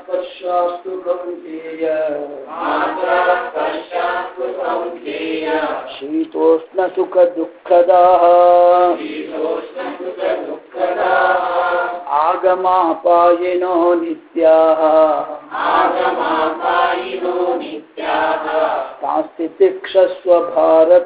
स्पर्शास्तु कौन्तेय शीतोष्ण सुख दुःखदाः आगमापायिनो नित्याः सांस्थितिक्षस्व भारत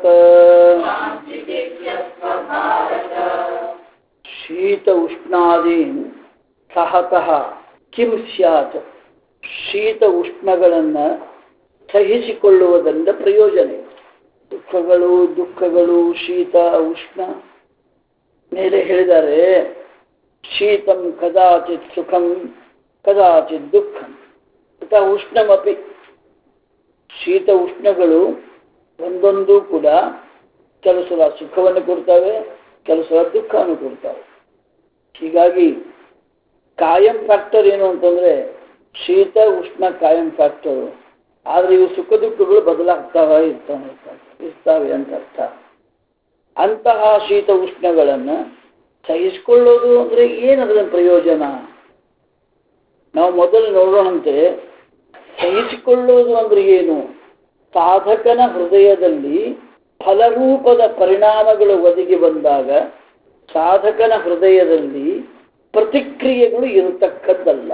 शीत उष्णादीन् सहतः किಂ ಸ್ಯಾತ್ ಶೀತ ಉಷ್ಣಗಳನ್ನು ಸಹಿಸಿಕೊಳ್ಳುವುದರಿಂದ ಪ್ರಯೋಜನ ದುಃಖಗಳು ಶೀತ ಉಷ್ಣ ಮೇಲೆ ಹೇಳಿದ್ದಾರೆ ಶೀತಂ ಕದಾಚಿತ್ ಸುಖಂ ಕದಾಚಿತ್ ದುಃಖಂ ತಥಾ ಉಷ್ಣಮಪಿ ಶೀತ ಉಷ್ಣಗಳು ಒಂದೊಂದು ಕೂಡ ಕೆಲವು ಸಲ ಸುಖವನ್ನು ಕೊಡ್ತವೆ ಕೆಲವು ಸಲ ದುಃಖವನ್ನು ಕೊಡ್ತವೆ ಹೀಗಾಗಿ ಕಾಯಂ ಫ್ಯಾಕ್ಟರ್ ಏನು ಅಂತಂದ್ರೆ ಶೀತ ಉಷ್ಣ ಕಾಯಂ ಫ್ಯಾಕ್ಟರ್ ಆದ್ರೆ ಇವು ಸುಖ ದುಃಖಗಳು ಇರ್ತಾವೆ ಅಂತ ಅರ್ಥ ಅಂತಹ ಶೀತ ಉಷ್ಣಗಳನ್ನು ಸಹಿಸಿಕೊಳ್ಳೋದು ಅಂದ್ರೆ ಏನದರ ಪ್ರಯೋಜನ ನಾವು ಮೊದಲು ನೋಡೋಣಂತೆ ಸಹಿಸಿಕೊಳ್ಳೋದು ಅಂದ್ರೆ ಏನು ಸಾಧಕನ ಹೃದಯದಲ್ಲಿ ಫಲರೂಪದ ಪರಿಣಾಮಗಳು ಒದಗಿ ಬಂದಾಗ ಸಾಧಕನ ಹೃದಯದಲ್ಲಿ ಪ್ರತಿಕ್ರಿಯೆಗಳು ಇರತಕ್ಕದ್ದಲ್ಲ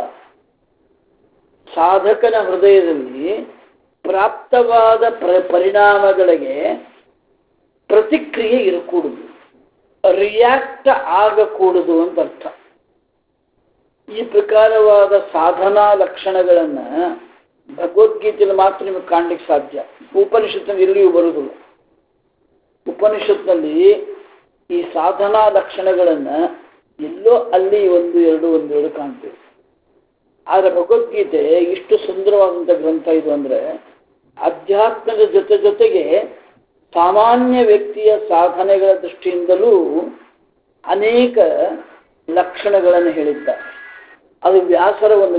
ಸಾಧಕನ ಹೃದಯದಲ್ಲಿ ಪ್ರಾಪ್ತವಾದ ಪರಿಣಾಮಗಳಿಗೆ ಪ್ರತಿಕ್ರಿಯೆ ಇರಕೂಡುದು ರಿಯಾಕ್ಟ್ ಆಗಕೂಡುದು ಅಂತ ಅರ್ಥ ಈ ಪ್ರಕಾರವಾದ ಸಾಧನಾ ಲಕ್ಷಣಗಳನ್ನ ಭಗವದ್ಗೀತೆಯಲ್ಲಿ ಮಾತ್ರ ನಿಮಗೆ ಕಾಣಲಿಕ್ಕೆ ಸಾಧ್ಯ ಉಪನಿಷತ್ನಲ್ಲಿ ಎಲ್ಲಿಯೂ ಬರುವುದಿಲ್ಲ ಉಪನಿಷತ್ನಲ್ಲಿ ಈ ಸಾಧನಾ ಲಕ್ಷಣಗಳನ್ನ ಎಲ್ಲೋ ಅಲ್ಲಿ ಒಂದು ಎರಡು ಕಾಣ್ತೀವಿ ಆದರೆ ಭಗವದ್ಗೀತೆ ಇಷ್ಟು ಸುಂದರವಾದಂಥ ಗ್ರಂಥ ಇದು ಅಂದ್ರೆ ಅಧ್ಯಾತ್ಮದ ಜೊತೆಗೆ ಸಾಮಾನ್ಯ ವ್ಯಕ್ತಿಯ ಸಾಧನೆಗಳ ದೃಷ್ಟಿಯಿಂದಲೂ ಅನೇಕ ಲಕ್ಷಣಗಳನ್ನು ಹೇಳಿದ್ದಾರೆ ಅದು ವ್ಯಾಸರ ಒಂದು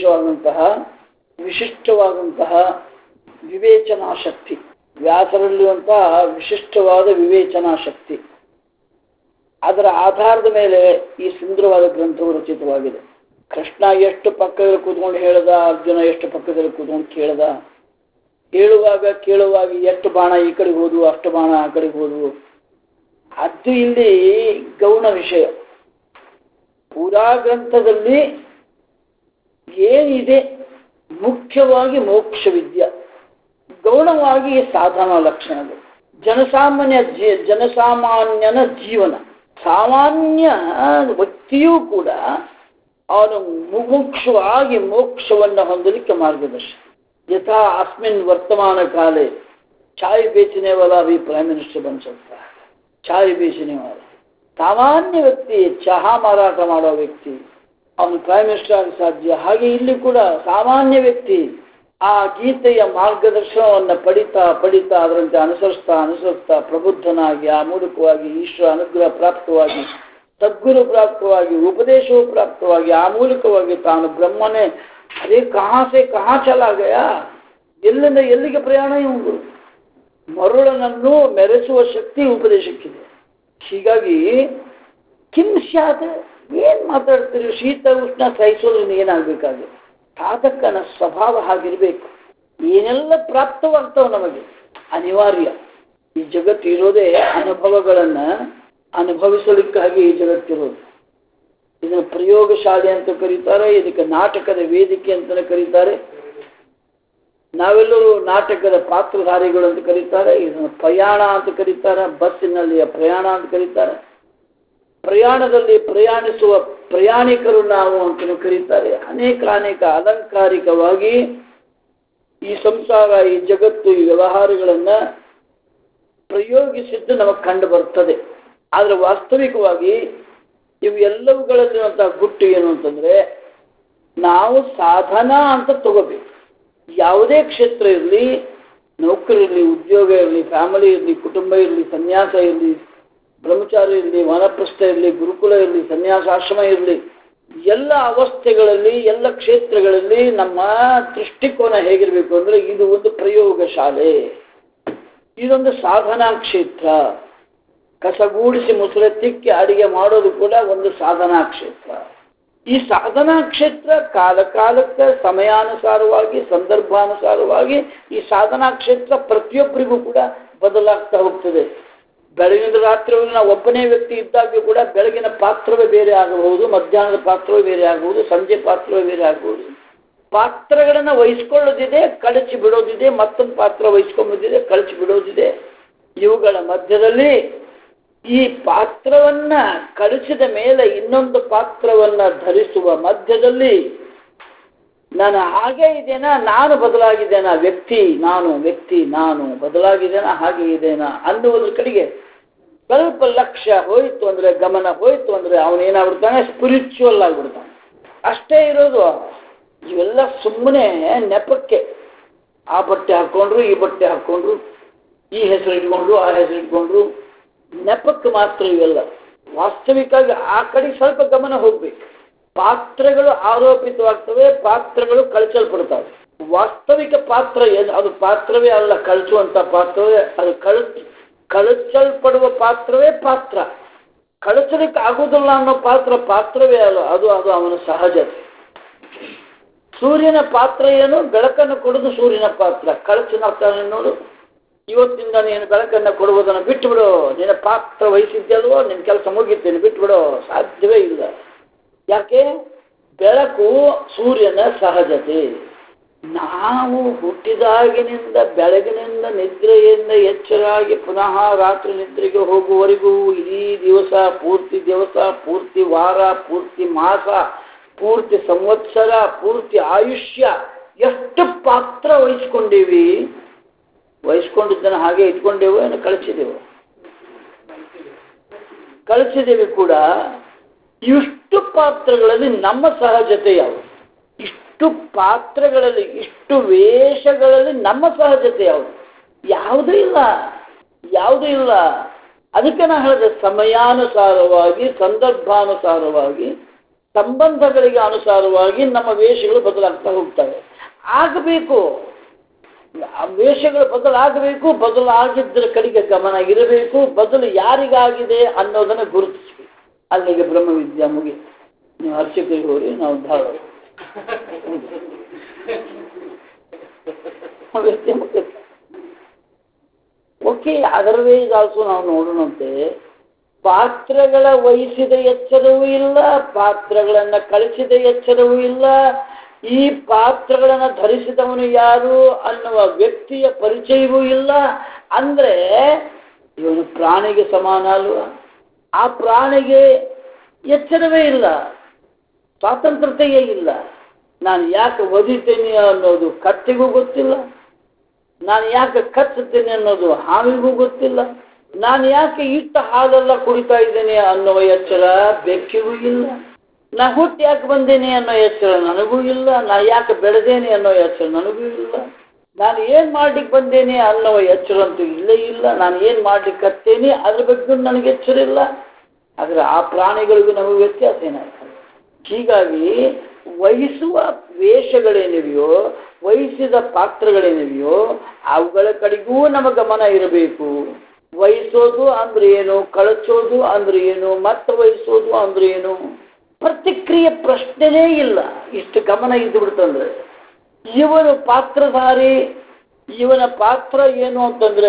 ವಿಶಿಷ್ಟವಾದಂತಹ ವಿವೇಚನಾ ಶಕ್ತಿ ವ್ಯಾಸರಲ್ಲಿರುವಂತಹ ವಿಶಿಷ್ಟವಾದ ವಿವೇಚನಾ ಶಕ್ತಿ ಅದರ ಆಧಾರದ ಮೇಲೆ ಈ ಸುಂದರವಾದ ಗ್ರಂಥವು ರಚಿತವಾಗಿದೆ ಕೃಷ್ಣ ಎಷ್ಟು ಪಕ್ಕದಲ್ಲಿ ಕೂತ್ಕೊಂಡು ಹೇಳ್ದ ಅರ್ಜುನ ಎಷ್ಟು ಪಕ್ಕದಲ್ಲಿ ಕೂತ್ಕೊಂಡು ಕೇಳ್ದ ಕೇಳುವಾಗ ಎಷ್ಟು ಬಾಣ ಈ ಕಡೆಗೆ ಹೋದ್ವು ಅಷ್ಟು ಬಾಣ ಆ ಕಡೆಗೆ ಹೋದ್ವು ಅದು ಇಲ್ಲಿ ಗೌಣ ವಿಷಯ ಪೂರಾ ಗ್ರಂಥದಲ್ಲಿ ಏನಿದೆ ಮುಖ್ಯವಾಗಿ ಮೋಕ್ಷ ವಿದ್ಯೆ ಗೌಣವಾಗಿ ಸಾಧನಾ ಲಕ್ಷಣಗಳು ಜನಸಾಮಾನ್ಯನ ಜೀವನ ಸಾಮಾನ್ಯ ವ್ಯಕ್ತಿಯೂ ಕೂಡ ಅವನು ಮುಮುಕ್ಷವಾಗಿ ಮೋಕ್ಷವನ್ನು ಹೊಂದಲಿಕ್ಕೆ ಮಾರ್ಗದರ್ಶನ ಯಥಾ ಅಸ್ಮಿನ್ ವರ್ತಮಾನ ಕಾಲೇ ಚಾಯ್ ಬೇಚನೆ ವಾಲಾ भी प्राइम मिनिस्टर बन सकता है ಚಾಯ್ ಬೇಚನೆ ವಾಲ ಸಾಮಾನ್ಯ ವ್ಯಕ್ತಿ ಚಹಾ ಮಾರಾಟ ಮಾಡೋ ವ್ಯಕ್ತಿ ಅವನು ಪ್ರೈಮ್ ಮಿನಿಸ್ಟರ್ ಆಗಿ ಸಾಧ್ಯ ಹಾಗೆ ಇಲ್ಲಿ ಕೂಡ ಸಾಮಾನ್ಯ ವ್ಯಕ್ತಿ ಆ ಗೀತೆಯ ಮಾರ್ಗದರ್ಶನವನ್ನು ಪಡಿತಾ ಅದರಂತೆ ಅನುಸರಿಸ್ತಾ ಪ್ರಬುದ್ಧನಾಗಿ ಆ ಮೂಲಕವಾಗಿ ಈಶ್ವರ ಅನುಗ್ರಹ ಪ್ರಾಪ್ತವಾಗಿ ಸದ್ಗುರು ಪ್ರಾಪ್ತವಾಗಿ ಉಪದೇಶವು ಪ್ರಾಪ್ತವಾಗಿ ಆ ಮೂಲಕವಾಗಿ ತಾನು ಬ್ರಹ್ಮನೇ ಅದೇ ಕಹಾ ಚಲಾ ಗಯಾ ಎಲ್ಲಿಂದ ಎಲ್ಲಿಗೆ ಪ್ರಯಾಣ ಇವುದು ಮರುಳನನ್ನು ಮೆರೆಸುವ ಶಕ್ತಿ ಉಪದೇಶಕ್ಕಿದೆ ಹೀಗಾಗಿ ಕಿಂ ಸ್ಯಾತ್ ಏನ್ ಮಾತಾಡ್ತೀರಿ ಶೀತ ಉಷ್ಣ ಸಹಿಸೋದ್ರಿಂದ ಏನಾಗಬೇಕಾಗಿದೆ ಸಾಧಕನ ಸ್ವಭಾವ ಹಾಗಿರ್ಬೇಕು ಏನೆಲ್ಲ ಪ್ರಾಪ್ತವಾಗ್ತಾವ ನಮಗೆ ಅನಿವಾರ್ಯ ಈ ಜಗತ್ತು ಇರೋದೇ ಅನುಭವಗಳನ್ನ ಅನುಭವಿಸಲಿಕ್ಕಾಗಿ ಈ ಜಗತ್ತಿರೋದು ಇದನ್ನು ಪ್ರಯೋಗಶಾಲೆ ಅಂತ ಕರೀತಾರೆ ಇದಕ್ಕೆ ನಾಟಕದ ವೇದಿಕೆ ಅಂತಲೇ ಕರೀತಾರೆ ನಾವೆಲ್ಲರೂ ನಾಟಕದ ಪಾತ್ರಧಾರಿಗಳು ಅಂತ ಕರೀತಾರೆ ಇದನ್ನು ಪ್ರಯಾಣ ಅಂತ ಕರೀತಾರೆ ಬಸ್ಸಿನಲ್ಲಿಯ ಪ್ರಯಾಣ ಅಂತ ಕರೀತಾರೆ ಪ್ರಯಾಣದಲ್ಲಿ ಪ್ರಯಾಣಿಸುವ ಪ್ರಯಾಣಿಕರು ನಾವು ಅಂತ ಕರೀತಾರೆ ಅನೇಕ ಅಲಂಕಾರಿಕವಾಗಿ ಈ ಸಂಸಾರ ಈ ಜಗತ್ತು ಈ ವ್ಯವಹಾರಗಳನ್ನ ಪ್ರಯೋಗಿಸಿದ್ದು ನಮಗೆ ಕಂಡು ಬರ್ತದೆ ಆದರೆ ವಾಸ್ತವಿಕವಾಗಿ ಇವು ಎಲ್ಲವುಗಳಲ್ಲಿರುವಂತಹ ಗುಟ್ಟು ಏನು ಅಂತಂದ್ರೆ ನಾವು ಸಾಧನ ಅಂತ ತಗೋಬೇಕು ಯಾವುದೇ ಕ್ಷೇತ್ರ ಇರಲಿ ನೌಕರಿ ಇರಲಿ ಉದ್ಯೋಗ ಇರಲಿ ಫ್ಯಾಮಿಲಿ ಇರಲಿ ಕುಟುಂಬ ಇರಲಿ ಸನ್ಯಾಸ ಇರಲಿ ಬ್ರಹ್ಮಚಾರಿ ಇರಲಿ ವಾನಪ್ರಸ್ಥ ಇರಲಿ ಗುರುಕುಲ ಇರಲಿ ಸನ್ಯಾಸಾಶ್ರಮ ಇರಲಿ ಎಲ್ಲ ಅವಸ್ಥೆಗಳಲ್ಲಿ ಎಲ್ಲ ಕ್ಷೇತ್ರಗಳಲ್ಲಿ ನಮ್ಮ ದೃಷ್ಟಿಕೋನ ಹೇಗಿರಬೇಕು ಅಂದ್ರೆ ಇದು ಒಂದು ಪ್ರಯೋಗ ಶಾಲೆ ಇದೊಂದು ಸಾಧನಾ ಕ್ಷೇತ್ರ ಕಸಗೂಡಿಸಿ ಮುಸುರೆ ತಿಕ್ಕಿ ಅಡಿಗೆ ಮಾಡೋದು ಕೂಡ ಒಂದು ಸಾಧನಾ ಕ್ಷೇತ್ರ ಈ ಸಾಧನಾ ಕ್ಷೇತ್ರ ಕಾಲಕ್ಕೆ ಸಮಯಾನುಸಾರವಾಗಿ ಸಂದರ್ಭಾನುಸಾರವಾಗಿ ಈ ಸಾಧನಾ ಕ್ಷೇತ್ರ ಪ್ರತಿಯೊಬ್ಬರಿಗೂ ಕೂಡ ಬದಲಾಗ್ತಾ ಹೋಗ್ತದೆ. ಬೆಳಗಿನ ರಾತ್ರಿಯಲ್ಲಿ ನಾವು ಒಬ್ಬನೇ ವ್ಯಕ್ತಿ ಇದ್ದಾಗ್ಯೂ ಕೂಡ ಬೆಳಗಿನ ಪಾತ್ರವೇ ಬೇರೆ ಆಗಬಹುದು, ಮಧ್ಯಾಹ್ನದ ಪಾತ್ರವೇ ಬೇರೆ ಆಗಬಹುದು, ಸಂಜೆ ಪಾತ್ರವೇ ಬೇರೆ ಆಗಬಹುದು. ಪಾತ್ರಗಳನ್ನು ವಹಿಸ್ಕೊಳ್ಳೋದಿದೆ, ಕಳಚಿ ಬಿಡೋದಿದೆ, ಮತ್ತೊಂದು ಪಾತ್ರ ವಹಿಸ್ಕೊಂಬುದಿದೆ, ಕಳಚಿ ಬಿಡೋದಿದೆ. ಇವುಗಳ ಮಧ್ಯದಲ್ಲಿ ಈ ಪಾತ್ರವನ್ನ ಕಳಿಸಿದ ಮೇಲೆ ಇನ್ನೊಂದು ಪಾತ್ರವನ್ನ ಧರಿಸುವ ಮಧ್ಯದಲ್ಲಿ ನಾನು ಹಾಗೆ ಇದ್ದೇನಾ, ನಾನು ಬದಲಾಗಿದ್ದೇನಾ, ವ್ಯಕ್ತಿ ನಾನು ಬದಲಾಗಿದ್ದೇನಾ, ಹಾಗೆ ಇದೇನಾ ಅನ್ನುವುದ್ರ ಕಡೆಗೆ ಸ್ವಲ್ಪ ಲಕ್ಷ್ಯ ಹೋಯಿತು ಅಂದ್ರೆ, ಗಮನ ಹೋಯಿತು ಅಂದ್ರೆ ಅವನೇನಾಗ್ಬಿಡ್ತಾನೆ, ಸ್ಪಿರಿಚುವಲ್ ಆಗಿಬಿಡ್ತಾನೆ. ಅಷ್ಟೇ ಇರೋದು. ಇವೆಲ್ಲ ಸುಮ್ಮನೆ ನೆಪಕ್ಕೆ. ಆ ಬಟ್ಟೆ ಹಾಕೊಂಡ್ರು, ಈ ಬಟ್ಟೆ ಹಾಕೊಂಡ್ರು, ಈ ಹೆಸರು ಇಟ್ಕೊಂಡ್ರು, ಆ ಹೆಸರು ಇಟ್ಕೊಂಡ್ರು, ನೆಪಕ್ಕೆ ಮಾತ್ರ ಇವೆಲ್ಲ. ವಾಸ್ತವಿಕವಾಗಿ ಆ ಕಡೆ ಸ್ವಲ್ಪ ಗಮನ ಹೋಗ್ಬೇಕು. ಪಾತ್ರಗಳು ಆರೋಪಿತವಾಗ್ತವೆ, ಪಾತ್ರಗಳು ಕಳಚಲ್ಪಡ್ತವೆ. ವಾಸ್ತವಿಕ ಪಾತ್ರ ಏನು, ಅದು ಪಾತ್ರವೇ ಅಲ್ಲ, ಕಳಚುವಂತ ಪಾತ್ರವೇ ಅದು. ಕಳಚಲ್ಪಡುವ ಪಾತ್ರವೇ ಪಾತ್ರ. ಕಳಚಲಿಕ್ಕೆ ಆಗುವುದಿಲ್ಲ ಅನ್ನೋ ಪಾತ್ರವೇ ಅಲ್ಲ, ಅದು ಅವನ ಸಹಜತೆ. ಸೂರ್ಯನ ಪಾತ್ರ ಏನು, ಬೆಳಕನ್ನು ಕೊಡುವುದು ಸೂರ್ಯನ ಪಾತ್ರ. ಕಳಚನಾಗ್ತಾನೆ ನೋಡು, ಇವತ್ತಿಂದ ನೀನು ಬೆಳಕನ್ನು ಕೊಡುವುದನ್ನು ಬಿಟ್ಟು ಬಿಡು, ನಿನ್ನ ಪಾತ್ರ ವಹಿಸಿದ್ದಲ್ವೋ, ನಿನ್ನ ಕೆಲಸ ಮುಗಿತೇನೆ, ಬಿಟ್ಟುಬಿಡೋ, ಸಾಧ್ಯವೇ ಇಲ್ಲ. ಯಾಕೆ? ಬೆಳಕು ಸೂರ್ಯನ ಸಹಜತೆ. ನಾವು ಹುಟ್ಟಿದಾಗಿನಿಂದ ಬೆಳಗಿನಿಂದ ನಿದ್ರೆಯಿಂದ ಎಚ್ಚರಾಗಿ ಪುನಃ ರಾತ್ರಿ ನಿದ್ರೆಗೆ ಹೋಗುವವರೆಗೂ ಇಡೀ ದಿವಸ, ಪೂರ್ತಿ ವಾರ, ಪೂರ್ತಿ ಮಾಸ, ಪೂರ್ತಿ ಸಂವತ್ಸರ, ಪೂರ್ತಿ ಆಯುಷ್ಯ ಎಷ್ಟು ಪಾತ್ರ ವಹಿಸ್ಕೊಂಡೇವಿ. ವಹಿಸ್ಕೊಂಡಿದ್ದನ್ನು ಹಾಗೆ ಇಟ್ಕೊಂಡೇವು, ಏನು ಕಳಿಸಿದ್ದೇವೆ ಕೂಡ. ಇಷ್ಟು ಪಾತ್ರಗಳಲ್ಲಿ ನಮ್ಮ ಸಹಜತೆ ಯಾವುದು? ಇಷ್ಟು ಪಾತ್ರಗಳಲ್ಲಿ, ಇಷ್ಟು ವೇಷಗಳಲ್ಲಿ ನಮ್ಮ ಸಹಜತೆ ಯಾವುದು? ಯಾವುದೂ ಇಲ್ಲ. ಅದಕ್ಕೆ ನಾನು ಹೇಳಿದೆ, ಸಮಯಾನುಸಾರವಾಗಿ, ಸಂದರ್ಭಾನುಸಾರವಾಗಿ, ಸಂಬಂಧಗಳಿಗೆ ಅನುಸಾರವಾಗಿ ನಮ್ಮ ವೇಷಗಳು ಬದಲಾಗ್ತಾ ಹೋಗ್ತವೆ. ಆಗಬೇಕು, ವೇಷಗಳು ಬದಲಾಗಬೇಕು. ಬದಲಾಗಿದ್ದರ ಕಡೆಗೆ ಗಮನ ಇರಬೇಕು. ಬದಲು ಯಾರಿಗಾಗಿದೆ ಅನ್ನೋದನ್ನು ಗುರುತಿಸಬೇಕು. ಅಲ್ಲಿಗೆ ಬ್ರಹ್ಮವಿದ್ಯಾ ಮುಗಿ. ನೀವು ಅರ್ಚಕರಿಗೆ ಹೋಗಿ, ನಾವು ಧಾರವಾಡ ಓಕೆ. ಅದರವೇ ಆಲ್ಸೋ ನಾವು ನೋಡೋಣಂತೆ. ಪಾತ್ರಗಳ ವಹಿಸಿದ ಎಚ್ಚರವೂ ಇಲ್ಲ, ಪಾತ್ರಗಳನ್ನು ಕಳಿಸಿದ ಎಚ್ಚರವೂ ಇಲ್ಲ. ಈ ಪಾತ್ರಗಳನ್ನು ಧರಿಸಿದವನು ಯಾರು ಅನ್ನುವ ವ್ಯಕ್ತಿಯ ಪರಿಚಯವೂ ಇಲ್ಲ. ಅಂದ್ರೆ ಇವನು ಪ್ರಾಣಿಗೆ ಸಮಾನ ಅಲ್ವಾ? ಆ ಪ್ರಾಣಿಗೆ ಎಚ್ಚರವೇ ಇಲ್ಲ, ಸ್ವಾತಂತ್ರ್ಯತೆಯೇ ಇಲ್ಲ. ನಾನು ಯಾಕೆ ಒದಿತೇನೆ ಅನ್ನೋದು ಕತ್ತಿಗೂ ಗೊತ್ತಿಲ್ಲ, ನಾನು ಯಾಕೆ ಕಚ್ಚುತ್ತೇನೆ ಅನ್ನೋದು ಹಾವಿಗೂ ಗೊತ್ತಿಲ್ಲ, ನಾನು ಯಾಕೆ ಇಟ್ಟ ಹಾಲೆಲ್ಲ ಕುಡಿತಾ ಇದ್ದೇನೆ ಅನ್ನೋ ಎಚ್ಚರ ಬೆಕ್ಕಿಗೂ ಇಲ್ಲ, ನಾ ಹುಟ್ಟು ಯಾಕೆ ಬಂದೇನೆ ಅನ್ನೋ ಎಚ್ಚರ ನನಗೂ ಇಲ್ಲ, ನಾ ಯಾಕೆ ಬೆಳೆದೇನೆ ಅನ್ನೋ ಎಚ್ಚರ ನನಗೂ ಇಲ್ಲ, ನಾನು ಏನು ಮಾಡ್ಲಿಕ್ಕೆ ಬಂದೇನೆ ಅನ್ನೋ ಎಚ್ಚರ ಅಂತೂ ಇಲ್ಲೇ ಇಲ್ಲ, ನಾನು ಏನು ಮಾಡ್ಲಿಕ್ಕೆ ಹತ್ತೇನೆ ಅದ್ರ ಬಗ್ಗೆ ನನಗೆ ಎಚ್ಚರ ಇಲ್ಲ. ಆದರೆ ಆ ಪ್ರಾಣಿಗಳಿಗೂ ನಮಗೆ ವ್ಯತ್ಯಾಸ ಏನಾಗ್ತದೆ. ಹೀಗಾಗಿ ವಹಿಸುವ ವೇಷಗಳೇನಿವೆಯೋ, ವಹಿಸಿದ ಪಾತ್ರಗಳೇನಿವೆಯೋ ಅವುಗಳ ಕಡೆಗೂ ನಮ್ಮ ಗಮನ ಇರಬೇಕು. ವಹಿಸೋದು ಅಂದ್ರೆ ಏನು, ಕಳಚೋದು ಅಂದ್ರೆ ಏನು, ಮತ್ತೆ ವಹಿಸೋದು ಅಂದ್ರೆ ಏನು, ಪ್ರತಿಕ್ರಿಯೆ ಪ್ರಶ್ನೆನೇ ಇಲ್ಲ. ಇಷ್ಟು ಗಮನ ಇದ್ದು ಬಿಡ್ತಂದ್ರೆ ಇವನು ಪಾತ್ರಧಾರಿ, ಇವನ ಪಾತ್ರ ಏನು ಅಂತಂದ್ರೆ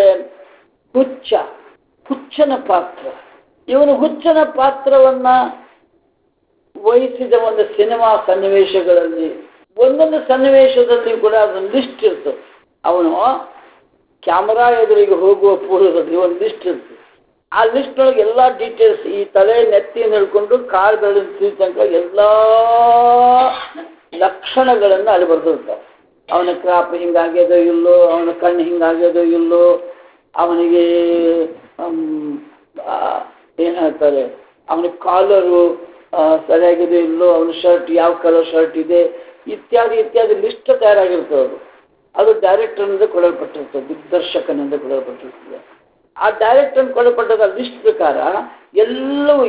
ಹುಚ್ಚನ ಪಾತ್ರ. ಇವನು ಹುಚ್ಚನ ಪಾತ್ರವನ್ನ ವಹಿಸಿದ ಒಂದು ಸಿನಿಮಾ ಸನ್ನಿವೇಶಗಳಲ್ಲಿ ಒಂದೊಂದು ಸನ್ನಿವೇಶದಲ್ಲಿ ಕೂಡ ಅದೊಂದು ಲಿಸ್ಟ್ ಇರ್ತದೆ. ಅವನು ಕ್ಯಾಮರಾ ಎದುರಿಗೆ ಹೋಗುವ ಪೂರ್ವದಲ್ಲಿ ಒಂದು ಲಿಸ್ಟ್ ಇರ್ತದೆ. ಆ ಲಿಸ್ಟ್ ಒಳಗೆ ಎಲ್ಲ ಡೀಟೇಲ್ಸ್, ಈ ತಲೆ ನೆತ್ತಿಯನ್ನು ಹಿಡ್ಕೊಂಡು ಕಾಲು ಬೆಳೆದ ತನಕ ಎಲ್ಲ ಲಕ್ಷಣಗಳನ್ನು ಅಲ್ಲಿ ಬರ್ದಿರ್ತಾರೆ. ಅವನ ಕ್ರಾಪ್ ಹಿಂಗಾಗ್ಯದೋ ಇಲ್ಲೋ, ಅವನ ಕಣ್ಣು ಹಿಂಗಾಗ್ಯದೋ ಇಲ್ಲೋ, ಅವನಿಗೆ ಏನು ಹೇಳ್ತಾರೆ, ಅವನ ಕಾಲರು ಸರಿಯಾಗಿದೆ ಇಲ್ಲೋ, ಅವನ ಶರ್ಟ್ ಯಾವ ಕಲರ್ ಶರ್ಟ್ ಇದೆ, ಇತ್ಯಾದಿ ಲಿಸ್ಟ್ ತಯಾರಾಗಿರ್ತದೆ. ಅದು ಡೈರೆಕ್ಟರ್ನಿಂದ ಕೊಡಲ್ಪಟ್ಟಿರ್ತದೆ, ದಿಗ್ದರ್ಶಕನಿಂದ ಕೊಡಲ್ಪಟ್ಟಿರ್ತದೆ. ಆ ಡೈರೆಕ್ಟರ್ ಕೊಡಲ್ಪಟ್ಟದ ಲಿಸ್ಟ್ ಪ್ರಕಾರ ಎಲ್ಲವೂ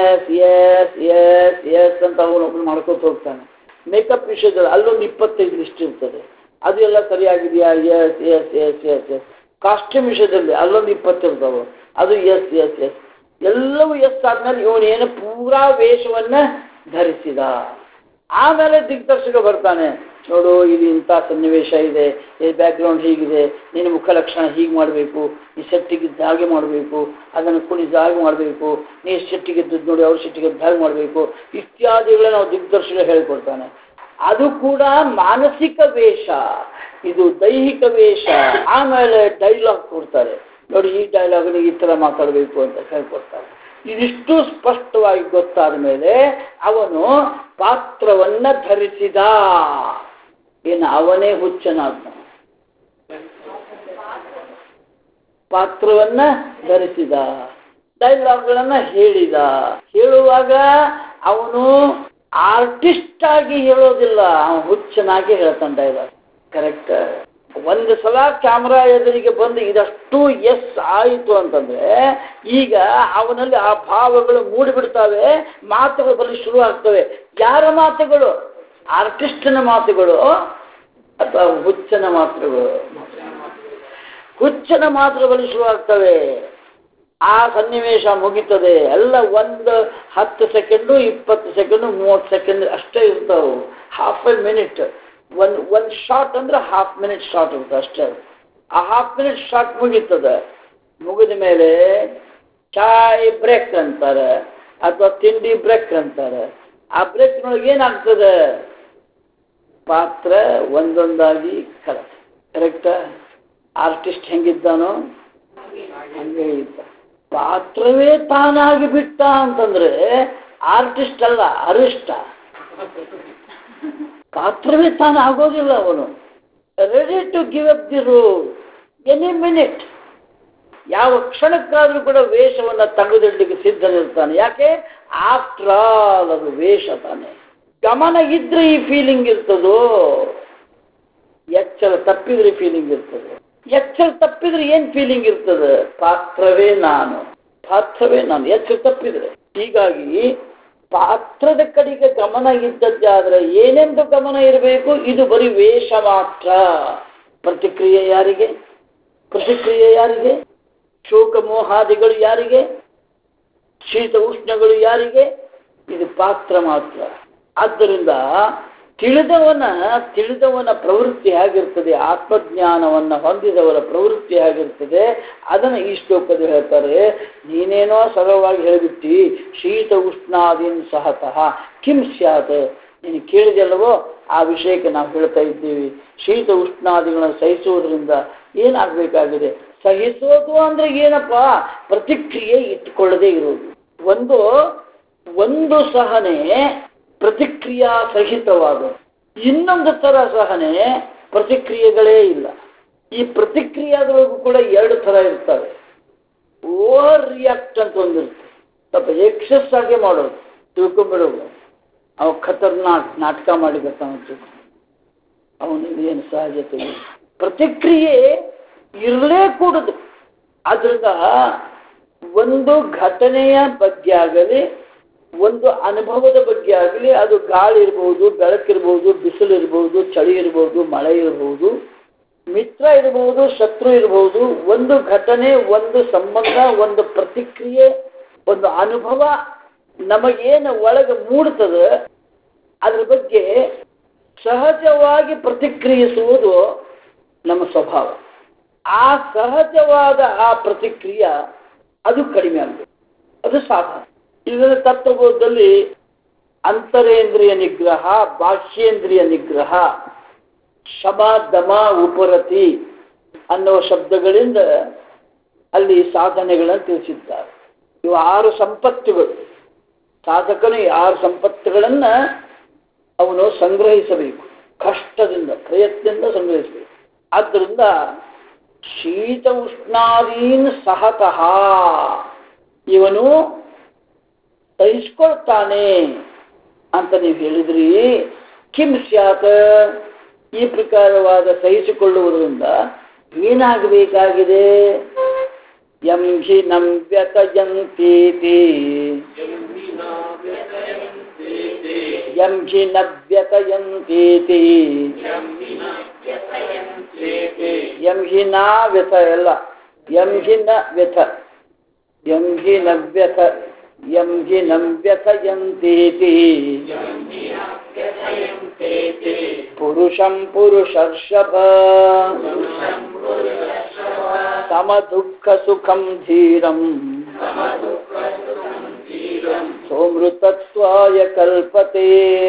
ಎಸ್ ಅಂತ ಅವನು ಮಾಡ್ಕೋತ ಹೋಗ್ತಾನೆ. ಮೇಕಪ್ ವಿಷಯದಲ್ಲಿ ಅಲ್ಲೊಂದು 25 ಲಿಸ್ಟ್ ಇರ್ತದೆ, ಅದು ಎಲ್ಲ ಸರಿಯಾಗಿದೆಯಾ, ಎಸ್. ಕಾಸ್ಟ್ಯೂಮ್ ವಿಷಯದಲ್ಲಿ ಅಲ್ಲೊಂದು 20 ಇರ್ತಾವೆ, ಅದು ಎಸ್. ಎಲ್ಲವೂ ಎಸ್ ಆದ್ಮೇಲೆ ಇವನೇನು ಪೂರಾ ವೇಷವನ್ನ ಧರಿಸಿದ. ಆಮೇಲೆ ದಿಗ್ದರ್ಶಕ ಬರ್ತಾನೆ, ನೋಡು ಇದು ಇಂಥ ಸನ್ನಿವೇಶ ಇದೆ, ಈ ಬ್ಯಾಕ್ಗ್ರೌಂಡ್ ಹೀಗಿದೆ, ನಿನ್ನ ಮುಖ ಲಕ್ಷಣ ಹೀಗೆ ಮಾಡಬೇಕು, ಈ ಸೆಟ್ಟಿಗಿದ್ದ ಹಾಗೆ ಮಾಡಬೇಕು, ಅದನ್ನು ಕುಣಿದ ಹಾಗೆ ಮಾಡಬೇಕು, ನೀ ಸೆಟ್ಟಿಗಿದ್ದದ್ದು ನೋಡಿ ಅವ್ರ ಸೆಟ್ಟಿಗಿದ್ದ ಹಾಗೆ ಮಾಡಬೇಕು, ಇತ್ಯಾದಿಗಳ ನಾವು ದಿಗ್ದರ್ಶಕ ಹೇಳ್ಕೊಡ್ತಾನೆ. ಅದು ಕೂಡ ಮಾನಸಿಕ ವೇಷ, ಇದು ದೈಹಿಕ ವೇಷ. ಆಮೇಲೆ ಡೈಲಾಗ್ ಕೊಡ್ತಾರೆ, ನೋಡಿ ಈ ಡೈಲಾಗ್ ಈ ಥರ ಮಾತಾಡಬೇಕು ಅಂತ ಹೇಳ್ಕೊಡ್ತಾರೆ. ಇದಿಷ್ಟು ಸ್ಪಷ್ಟವಾಗಿ ಗೊತ್ತಾದ ಮೇಲೆ ಅವನು ಪಾತ್ರವನ್ನ ಧರಿಸಿದ. ಏನು ಅವನೇ ಹುಚ್ಚನಾದ್ನ? ಪಾತ್ರವನ್ನ ಧರಿಸಿದ, ಡೈಲಾಗ್ಗಳನ್ನ ಹೇಳಿದ. ಹೇಳುವಾಗ ಅವನು ಆರ್ಟಿಸ್ಟ್ ಆಗಿ ಹೇಳೋದಿಲ್ಲ, ಅವನು ಹುಚ್ಚನಾಗಿ ಹೇಳ್ತಾನೆ ಡೈಲಾಗ್. ಕರೆಕ್ಟ್. ಒಂದು ಸಲ ಕ್ಯಾಮ್ರಾ ಎದುರಿಗೆ ಬಂದು ಇದಷ್ಟು ಎಸ್ ಆಯಿತು ಅಂತಂದ್ರೆ ಈಗ ಅವನಲ್ಲಿ ಆ ಭಾವಗಳು ಮೂಡಿಬಿಡ್ತವೆ, ಮಾತುಗಳು ಬರಲಿ ಶುರು ಆಗ್ತವೆ. ಯಾರ ಮಾತುಗಳು? ಆರ್ಟಿಸ್ಟನ ಮಾತುಗಳು ಅಥವಾ ಹುಚ್ಚನ ಮಾತುಗಳು? ಹುಚ್ಚನ ಮಾತುಗಳು ಶುರು ಆಗ್ತವೆ. ಆ ಸನ್ನಿವೇಶ ಮುಗಿತದೆ. ಎಲ್ಲ ಒಂದು 10 ಸೆಕೆಂಡು, 20 ಸೆಕೆಂಡು, 30 ಸೆಕೆಂಡ್ ಅಷ್ಟೇ ಇರ್ತಾವೆ. Half a minute. ಒಂದು ಶಾರ್ಟ್ ಅಂದ್ರೆ ಹಾಫ್ ಮಿನಿಟ್ ಶಾರ್ಟ್ ಇರುತ್ತೆ ಅಷ್ಟೇ. ಆ ಹಾಫ್ ಮಿನಿಟ್ ಶಾರ್ಟ್ ಮುಗೀತದೆ. ಮುಗಿದ ಮೇಲೆ ಚಾಯ್ ಬ್ರೇಕ್ ಅಂತಾರೆ ಅಥವಾ ತಿಂಡಿ ಬ್ರೇಕ್ ಅಂತಾರೆ. ಆ ಬ್ರೇಕ್ನೊಳಗೆ ಏನಾಗ್ತದೆ? ಪಾತ್ರ ಒಂದೊಂದಾಗಿ ಕರೆಕ್ಟ. ಆರ್ಟಿಸ್ಟ್ ಹೆಂಗಿದ್ದಾನೋ ಹಂಗೆ ಇದ್ದ. ಪಾತ್ರವೇ ತಾನಾಗಿ ಬಿಟ್ಟ ಅಂತಂದ್ರೆ ಆರ್ಟಿಸ್ಟ್ ಅಲ್ಲ, ಅರಿಷ್ಟ. ಪಾತ್ರವೇ ತಾನು ಆಗೋದಿಲ್ಲ. ಅವನು ready to give up the role any minute. ಯಾವ ಕ್ಷಣಕ್ಕಾದ್ರೂ ಕೂಡ ವೇಷವನ್ನ ತೆಗೆದಿಡ್ಲಿಕ್ಕೆ ಸಿದ್ಧನಿರ್ತಾನೆ. ಯಾಕೆ? ಆಫ್ಟರ್ ಆಲ್ ಅದು ವೇಷ ತಾನೆ. ಗಮನ ಇದ್ರೆ ಈ ಫೀಲಿಂಗ್ ಇರ್ತದೋ? ಎಚ್ಚರ ತಪ್ಪಿದ್ರೆ ಫೀಲಿಂಗ್ ಇರ್ತದೆ. ಎಚ್ಚರ ತಪ್ಪಿದ್ರೆ ಏನ್ ಫೀಲಿಂಗ್ ಇರ್ತದೆ? ಪಾತ್ರವೇ ನಾನು, ಪಾತ್ರವೇ ನಾನು, ಎಚ್ಚರ ತಪ್ಪಿದ್ರೆ. ಹೀಗಾಗಿ ಪಾತ್ರದ ಕಡೆಗೆ ಗಮನ ಇದ್ದದ್ದಾದ್ರೆ ಏನೆಂದು ಗಮನ ಇರಬೇಕು? ಇದು ಬರೀ ವೇಷ ಮಾತ್ರ. ಪ್ರತಿಕ್ರಿಯೆ ಯಾರಿಗೆ? ಪ್ರತಿಕ್ರಿಯೆ ಯಾರಿಗೆ? ಶೋಕ ಮೋಹಾದಿಗಳು ಯಾರಿಗೆ? ಶೀತ ಉಷ್ಣಗಳು ಯಾರಿಗೆ? ಇದು ಪಾತ್ರ ಮಾತ್ರ. ಆದ್ದರಿಂದ ತಿಳಿದವನ ಪ್ರವೃತ್ತಿ ಹೇಗಿರ್ತದೆ, ಆತ್ಮಜ್ಞಾನವನ್ನ ಹೊಂದಿದವರ ಪ್ರವೃತ್ತಿ ಹೇಗಿರ್ತದೆ, ಅದನ್ನು ಈ ಶ್ಲೋಕದಲ್ಲಿ ಹೇಳ್ತಾರೆ. ನೀನೇನೋ ಸರಳವಾಗಿ ಹೇಳಿಬಿಟ್ಟಿ, ಶೀತ ಉಷ್ಣಾದೀನ್ ಸಹತಃ ಕಿಂ ಸ್ಯಾತ್. ನೀನು ಕೇಳಿದೆಲ್ಲವೋ ಆ ವಿಷಯಕ್ಕೆ ನಾವು ಹೇಳ್ತಾ ಇದ್ದೀವಿ. ಶೀತ ಉಷ್ಣಾದಿಗಳನ್ನು ಸಹಿಸುವುದರಿಂದ ಏನಾಗಬೇಕಾಗಿದೆ? ಸಹಿಸೋದು ಅಂದ್ರೆ ಏನಪ್ಪ? ಪ್ರತಿಕ್ರಿಯೆ ಇಟ್ಟುಕೊಳ್ಳದೆ ಇರೋದು. ಒಂದು ಸಹನೆ ಪ್ರತಿಕ್ರಿಯಾ ಸಹಿತವಾದ, ಇನ್ನೊಂದು ತರ ಸಹನೆ ಪ್ರತಿಕ್ರಿಯೆಗಳೇ ಇಲ್ಲ. ಈ ಪ್ರತಿಕ್ರಿಯೆಗಳಿಗೂ ಕೂಡ 2 ಥರ ಇರ್ತವೆ. ಓವರ್ ರಿಯಾಕ್ಟ್ ಅಂತ ಒಂದಿರುತ್ತೆ, ಸ್ವಲ್ಪ ಎಕ್ಸಸ್ ಆಗಿ ಮಾಡೋದು, ತಿಳ್ಕೊಂಡ್ಬಿಡೋದು. ಅವ ಖತರ್ನಾಕ್ ನಾಟಕ ಮಾಡಿರ್ತಾನ, ಅವನು ಏನು ಸಹಜತೆ. ಪ್ರತಿಕ್ರಿಯೆ ಇರಲೇ ಕೂಡದು. ಆದ್ರಿಂದ ಒಂದು ಘಟನೆಯ ಬಗ್ಗೆ ಆಗಲಿ, ಒಂದು ಅನುಭವದ ಬಗ್ಗೆ ಆಗಲಿ, ಅದು ಗಾಳಿ ಇರ್ಬೋದು, ಬೆಳಕಿರ್ಬೋದು, ಬಿಸಿಲು ಇರ್ಬೋದು, ಚಳಿ ಇರ್ಬೋದು, ಮಳೆ ಇರ್ಬೋದು, ಮಿತ್ರ ಇರ್ಬೋದು, ಶತ್ರು ಇರ್ಬೋದು, ಒಂದು ಘಟನೆ, ಒಂದು ಸಂಬಂಧ, ಒಂದು ಪ್ರತಿಕ್ರಿಯೆ, ಒಂದು ಅನುಭವ ನಮಗೇನು ಒಳಗೆ ಮೂಡ್ತದೆ ಅದ್ರ ಬಗ್ಗೆ ಸಹಜವಾಗಿ ಪ್ರತಿಕ್ರಿಯಿಸುವುದು ನಮ್ಮ ಸ್ವಭಾವ. ಆ ಸಹಜವಾದ ಆ ಪ್ರತಿಕ್ರಿಯೆ ಅದು ಕಡಿಮೆ ಆಗಬೇಕು, ಅದು ಸಾಧನ. ಇದರ ತತ್ವಬೋಧದಲ್ಲಿ ಅಂತರೇಂದ್ರಿಯ ನಿಗ್ರಹ, ಬಾಹ್ಯೇಂದ್ರಿಯ ನಿಗ್ರಹ, ಶಮ ದಮ ಉಪರತಿ ಅನ್ನುವ ಶಬ್ದಗಳಿಂದ ಅಲ್ಲಿ ಸಾಧನೆಗಳನ್ನು ತಿಳಿಸಿದ್ದಾರೆ. ಇವು 6 ಸಂಪತ್ತುಗಳು. ಸಾಧಕನು 6 ಸಂಪತ್ತುಗಳನ್ನ ಅವನು ಸಂಗ್ರಹಿಸಬೇಕು, ಕಷ್ಟದಿಂದ ಪ್ರಯತ್ನದಿಂದ ಸಂಗ್ರಹಿಸಬೇಕು. ಆದ್ದರಿಂದ ಶೀತ ಉಷ್ಣಾದೀನ್ ಸಹತಃ ಇವನು ಸಹಿಸ್ಕೊಳ್ತಾನೆ ಅಂತ ನೀವು ಹೇಳಿದ್ರಿ. ಕಿಂ ಸ್ಯಾತ್, ಈ ಪ್ರಕಾರವಾದ ಸಹಿಸಿಕೊಳ್ಳುವುದರಿಂದ ಏನಾಗಬೇಕಾಗಿದೆ? ಯಂ ಹಿ ನಂ ವ್ಯತಯಂತೀತಿ, ಯಂ ಹಿ ನ ವ್ಯತಯಂತೀತಿ, ಯಂ ಹಿ ನಾ ವ್ಯಥ ಎಲ್ಲ, ಯಂ ಹಿ ನ ವ್ಯಥ, ಯಂ ಹಿ ನ ವ್ಯಥ ಯಂ ಹಿ ನಂ ವ್ಯಥಯಂತೀತಿ ಪುರುಷಂ ಪುರುಷರ್ಷಭ ತಮ ದುಃಖ ಸುಖಂ ಧೀರಂ ಸೋಮೃತತ್ವಾಯ ಕಲ್ಪತೆ.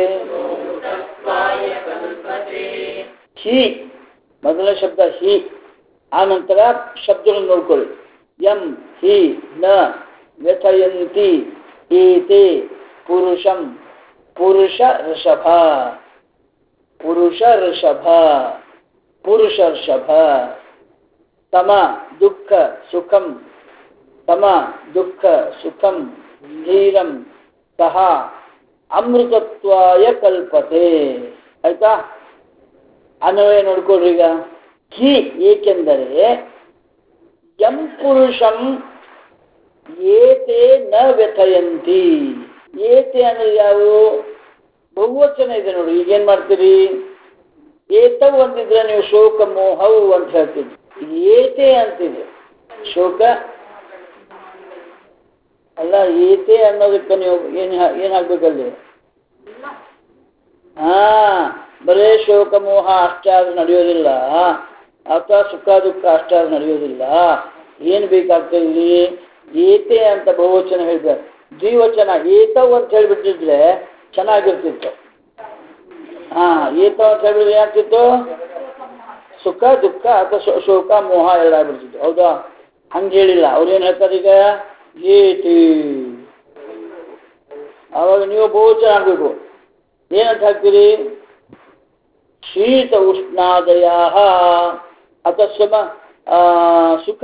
ಹಿ ಮೊದಲ ಶಬ್ದ ಹಿ, ಆನಂತರ ಶಬ್ದಗಳನ್ನು ನೋಡ್ಕೊಳ್ಳಿ. ಯಂ ಹಿ ನ ವ್ಯಥಯಂತಿ ಏತೆ ಪುರುಷಂ ಪುರುಷ ಋಷಭ ಪುರುಷ ಋಷಭ ಪುರುಷರ್ಷಭ ತಮ ದುಃಖ ಸುಖಂ ತಮ ದುಃಖ ಸುಖಂ ಧೀರಂ ಸಹ ಅಮೃತತ್ವಾಯ ಕಲ್ಪತೆ. ಆಯ್ತಾ? ಅನ್ವಯ ನೋಡ್ಕೊಡ್ರಿ ಈಗ. ಹಿ ಏಕೆಂದರೆ ಯಂ ಪುರುಷಂ ಏತೆ ನ ವ್ಯಥಯಂತಿ. ಏತೆ ಅಂದ್ರೆ ಯಾವು? ಬಹುವಚನ ಇದೆ ನೋಡಿ. ಈಗೇನ್ ಮಾಡ್ತೀರಿ? ಏತವು ಅಂತಿದ್ರೆ ನೀವು ಶೋಕ ಮೋಹವು ಅಂತ ಹೇಳ್ತೀರಿ. ಏತೆ ಅಂತಿದೆ ಶೋಕ ಅಲ್ಲ. ಏತೆ ಅನ್ನೋದಕ್ಕೆ ನೀವು ಏನ್ ಹಾಕ್ಬೇಕಲ್ಲಿ? ಬರೇ ಶೋಕ ಮೋಹ ಅಷ್ಟೇ ಆದ್ರೂ ನಡೆಯೋದಿಲ್ಲ, ಅಥವಾ ಸುಖ ದುಃಖ ಅಷ್ಟೇ ಆದ್ರೂ ನಡೆಯೋದಿಲ್ಲ. ಏನ್ ಬೇಕಾಗ್ತದೆ ಇಲ್ಲಿ? ಏತೆ ಅಂತ ಬಹುವಚನ ಹೇಳಿದ್ದಾರೆ. ದ್ವಿವಚನ ಏತವ್ ಅಂತ ಹೇಳ್ಬಿಟ್ಟಿದ್ರೆ ಚೆನ್ನಾಗಿರ್ತಿತ್ತು. ಏತವ್ ಅಂತ ಹೇಳಿದ್ರೆ ಏನಾಗ್ತಿತ್ತು? ಸುಖ ದುಃಖ ಅಥವಾ ಶೋಕ ಮೋಹ ಎರಡಾಗ್ಬಿಡ್ತಿತ್ತು. ಹೌದಾ? ಹಂಗೆ ಹೇಳಿಲ್ಲ. ಅವ್ರೇನ್ ಹೇಳ್ತಾರೆ ಈಗ? ಏತಿ. ಅವಾಗ ನೀವು ಬಹುವಚನ ಆಗ್ಬೇಕು. ಏನಂತ ಹಾಕ್ತೀರಿ? ಶೀತ ಉಷ್ಣಾದಯ ಅಥವಾ ಸುಖ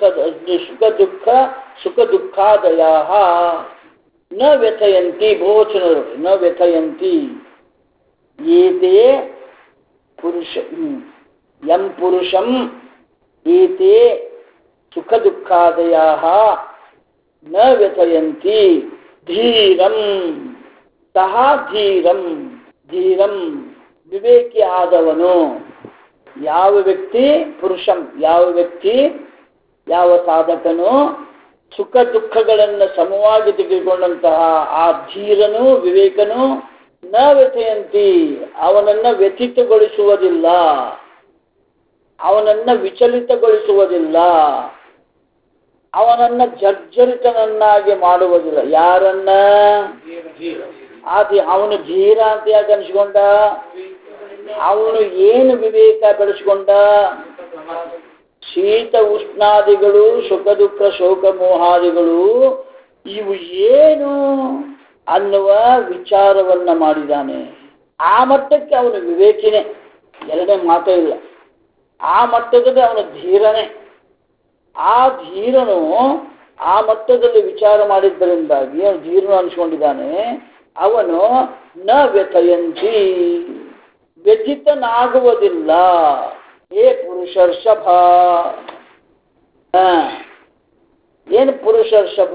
ದುಃಖಾದಯ ನ ವ್ಯಥಯಂತಿ. ಬಹುವಚನರು ನ ವ್ಯಥಯಂತಿ. ಏತೆ ಪುರುಷ ಯಂ ಪುರುಷಂ ಏತೆ ಸುಖ ದುಃಖಾದಯ ನ ವ್ಯಥಯಂತಿ ಧೀರಂ ಸಹ ಧೀರಂ. ಧೀರಂ ವಿವೇಕಿ ಆದವನು. ಯಾವ ವ್ಯಕ್ತಿ? ಪುರುಷಂ ಯಾವ ವ್ಯಕ್ತಿ, ಯಾವ ಸಾಧಕನು ಸುಖ ದುಃಖಗಳನ್ನು ಸಮವಾಗಿ ತೆಗೆದುಕೊಂಡಂತಹ ಆ ಧೀರನು ವಿವೇಕನು ನ ವ್ಯಥಯಂತಿ ಅವನನ್ನ ವ್ಯಥಿತಗೊಳಿಸುವುದಿಲ್ಲ, ಅವನನ್ನ ವಿಚಲಿತಗೊಳಿಸುವುದಿಲ್ಲ, ಅವನನ್ನ ಜರ್ಜರಿತನನ್ನಾಗಿ ಮಾಡುವುದಿಲ್ಲ. ಯಾರನ್ನ? ಅವನು ಧೀರ ಅಂತ ಯಾಕೆ ಅನಿಸ್ಕೊಂಡ? ಅವನು ಏನು ವಿವೇಕ ಬೆಳೆಸ್ಕೊಂಡ? ಶೀತ ಉಷ್ಣಾದಿಗಳು ಸುಖ ದುಃಖ ಶೋಕ ಮೋಹಾದಿಗಳು ಇವು ಏನು ಅನ್ನುವ ವಿಚಾರವನ್ನ ಮಾಡಿದ್ದಾನೆ. ಆ ಮಟ್ಟಕ್ಕೆ ಅವನು ವಿವೇಕಿನೇ, ಎರಡನೇ ಮಾತೇ ಇಲ್ಲ. ಆ ಮಟ್ಟದಲ್ಲಿ ಅವನು ಧೀರನೇ. ಆ ಧೀರನು ಆ ಮಟ್ಟದಲ್ಲಿ ವಿಚಾರ ಮಾಡಿದ್ದರಿಂದಾಗಿ ಅವನು ಧೀರನು ಅನಿಸ್ಕೊಂಡಿದ್ದಾನೆ. ಅವನು ನ ವ್ಯಥಯಂತಿ ವ್ಯಥಿತನಾಗುವುದಿಲ್ಲ. ಏ ಪುರುಷರ್ಷಭ. ಏನು ಪುರುಷರ್ಷಭ?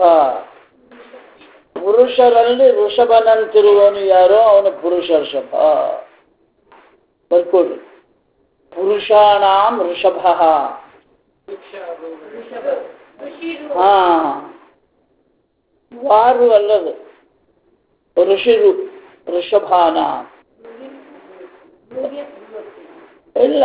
ಪುರುಷರಲ್ಲಿ ಋಷಭನಂತಿರುವವನು ಯಾರೋ ಅವನು ಪುರುಷರ್ಷಭ. ಬರ್ಕೊಡ್ರಿ. ಪುರುಷಾಣಾಂ ಋಷಭ. ವಾರು ಅಲ್ಲದು, ಋಷಿರು ಋಷಭಾನ ಇಲ್ಲ.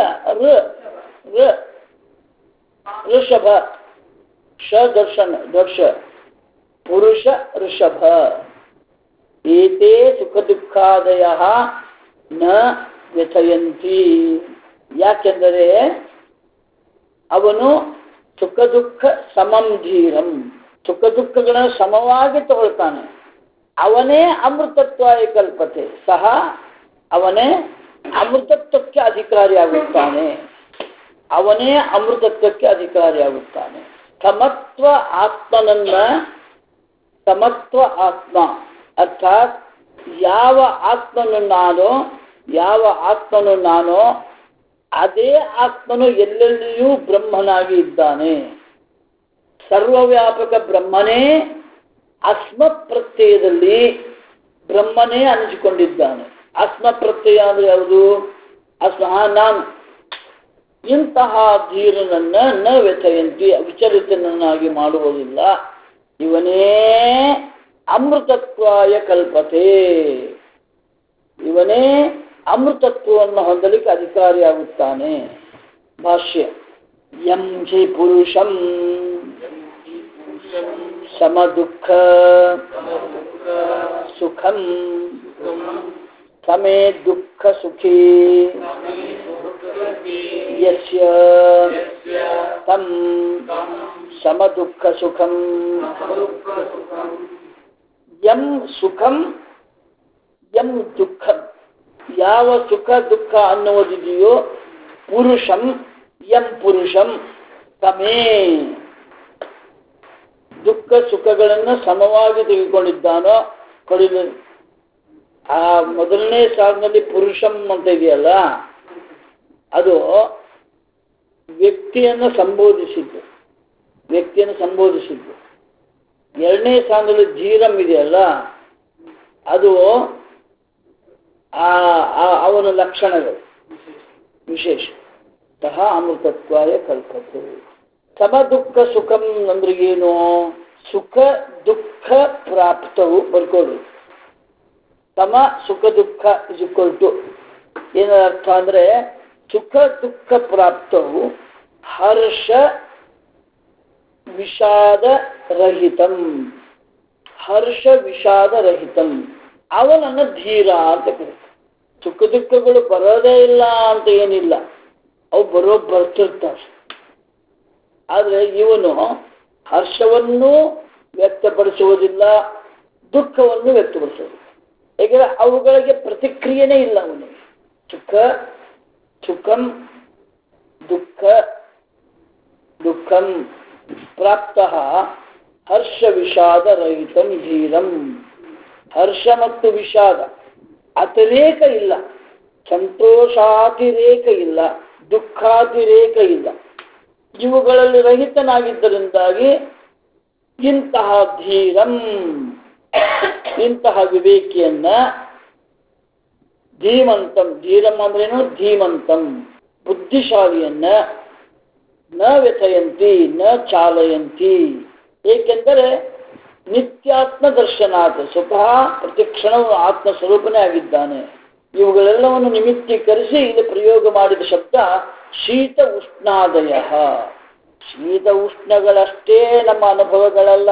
ಋಷಭ ಶ ದರ್ಶನ ದರ್ಶ ಪುರುಷ ಋಷಭ. ಏತೇ ಸುಖ ದುಃಖಾದಯ ನ ವ್ಯಥಯಂತಿ. ಯಾಕೆಂದರೆ ಅವನು ಸುಖ ದುಃಖ ಸಮಂ ಧೀರಂ, ಸುಖ ದುಃಖಗಳನ್ನು ಸಮವಾಗಿ ತಗೊಳ್ತಾನೆ. ಅವನೇ ಅಮೃತತ್ವಾಯ ಕಲ್ಪತೆ. ಸಹ ಅವನೇ ಅಮೃತತ್ವಕ್ಕೆ ಅಧಿಕಾರಿಯಾಗುತ್ತಾನೆ. ಅವನೇ ಅಮೃತತ್ವಕ್ಕೆ ಅಧಿಕಾರಿಯಾಗುತ್ತಾನೆ. ಸಮತ್ವ ಆತ್ಮನನ್ನ, ಸಮತ್ವ ಆತ್ಮ ಅರ್ಥಾತ್ ಯಾವ ಆತ್ಮನು ನಾನೋ ಅದೇ ಆತ್ಮನು ಎಲ್ಲೆಲ್ಲಿಯೂ ಬ್ರಹ್ಮನಾಗಿ ಇದ್ದಾನೆ. ಸರ್ವವ್ಯಾಪಕ ಬ್ರಹ್ಮನೇ ಅಸ್ಮತ್ ಪ್ರತ್ಯಯದಲ್ಲಿ ಬ್ರಹ್ಮನೇ ಅನಿಸಿಕೊಂಡಿದ್ದಾನೆ. ಅಸ್ಮ ಪ್ರತ್ಯಯ ಅಂದ್ರೆ ಯಾವುದು? ನಾನು. ಇಂತಹ ಧೀರನನ್ನ ನ ವ್ಯಥಯಂತಿ ವಿಚಲಿತನನ್ನಾಗಿ ಮಾಡುವುದಿಲ್ಲ. ಇವನೇ ಅಮೃತತ್ವಾಯ ಕಲ್ಪತೆ. ಇವನೇ ಅಮೃತತ್ವವನ್ನು ಹೊಂದಲಿಕ್ಕೆ ಅಧಿಕಾರಿಯಾಗುತ್ತಾನೆ. ಭಾಷ್ಯ ಯಂ ಹಿ ಪುರುಷಂ ಸಮದುಃಖ ಸುಖಂ ಸಮೇ ದುಃಖ ಸುಖೀ ಯಸ್ಯ ತಂ ಸಮದುಃಖ ಸುಖಂ ಯಂ ಸುಖಂ ಯಂ ದುಃಖಂ, ಯಾವ ಸುಖ ದುಃಖ ಅನ್ನುವುದಿದೆಯೋ ಪುರುಷಂ ಯಂ ಪುರುಷಂ ತಮೇ, ದುಃಖ ಸುಖಗಳನ್ನು ಸಮವಾಗಿ ತೆಗೆದುಕೊಂಡಿದ್ದಾನೋ ಕೊಡಿದ. ಆ ಮೊದಲನೇ ಸಾಲಿನಲ್ಲಿ ಪುರುಷಂ ಅಂತ ಇದೆಯಲ್ಲ, ಅದು ವ್ಯಕ್ತಿಯನ್ನು ಸಂಬೋಧಿಸಿದ್ದು. ಎರಡನೇ ಸಾಲಿನಲ್ಲಿ ಧೀರಂ ಇದೆಯಲ್ಲ, ಅದು ಅವನ ಲಕ್ಷಣಗಳು ವಿಶೇಷ. ಸಹ ಅಮೃತತ್ವಾಯ ಕಲ್ಪತೆ. ಸಮ ದುಃಖ ಸುಖಂ ಅಂದ್ರೆ ಏನು? ಸುಖ ದುಃಖ ಪ್ರಾಪ್ತವು ಬರ್ಕೊಳ್ಳಿ. ಸಮ ಸುಖ ದುಃಖ ಇಸ್ಕೊಳ್ತು ಏನರ ಅರ್ಥ ಅಂದ್ರೆ ಸುಖ ದುಃಖ ಪ್ರಾಪ್ತವು ಹರ್ಷ ವಿಷಾದ ರಹಿತಂ, ಹರ್ಷ ವಿಷಾದ ರಹಿತಂ, ಅವನನ್ನು ಧೀರ ಅಂತ ಕರೀತಾರೆ. ಸುಖ ದುಃಖಗಳು ಬರೋದೇ ಇಲ್ಲ ಅಂತ ಏನಿಲ್ಲ, ಅವು ಬರ್ತಿರ್ತಾರೆ. ಆದರೆ ಇವನು ಹರ್ಷವನ್ನು ವ್ಯಕ್ತಪಡಿಸುವುದಿಲ್ಲ, ದುಃಖವನ್ನು ವ್ಯಕ್ತಪಡಿಸುವುದಿಲ್ಲ. ಯಾಕೆಂದರೆ ಅವುಗಳಿಗೆ ಪ್ರತಿಕ್ರಿಯೆನೇ ಇಲ್ಲ ಅವನಿಗೆ. ಸುಖಂ ದುಃಖ ದುಃಖಂ ಪ್ರಾಪ್ತಃ ಹರ್ಷ ವಿಷಾದ ರಹಿತಂ ಧೀರಂ. ಹರ್ಷ ಮತ್ತು ವಿಷಾದ ಅತಿರೇಕ ಇಲ್ಲ, ಸಂತೋಷಾತಿರೇಕ ಇಲ್ಲ, ದುಃಖಾತಿರೇಕ ಇಲ್ಲ. ಇವುಗಳಲ್ಲಿ ರಹಿತನಾಗಿದ್ದರಿಂದಾಗಿ ಇಂತಹ ಧೀರಂ, ಇಂತಹ ವಿವೇಕಿಯನ್ನ ಧೀಮಂತಂ, ಧೀರಂ ಅಂದ್ರೇನು? ಧೀಮಂತಂ, ಬುದ್ಧಿಶಾಲಿಯನ್ನ ನ ವ್ಯಥಯಂತಿ ನ ಚಾಲಯಂತಿ. ಏಕೆಂದರೆ ನಿತ್ಯಾತ್ಮ ದರ್ಶನಾಥ, ಸ್ವತಃ ಪ್ರತಿಕ್ಷಣವು ಆತ್ಮ ಸ್ವರೂಪನೇ ಆಗಿದ್ದಾನೆ. ಇವುಗಳೆಲ್ಲವನ್ನು ನಿಮಿತ್ತೀಕರಿಸಿ ಇಲ್ಲಿ ಪ್ರಯೋಗ ಮಾಡಿದ ಶಬ್ದ ಶೀತ ಉಷ್ಣಾದಯ. ಶೀತ ಉಷ್ಣಗಳಷ್ಟೇ ನಮ್ಮ ಅನುಭವಗಳಲ್ಲ,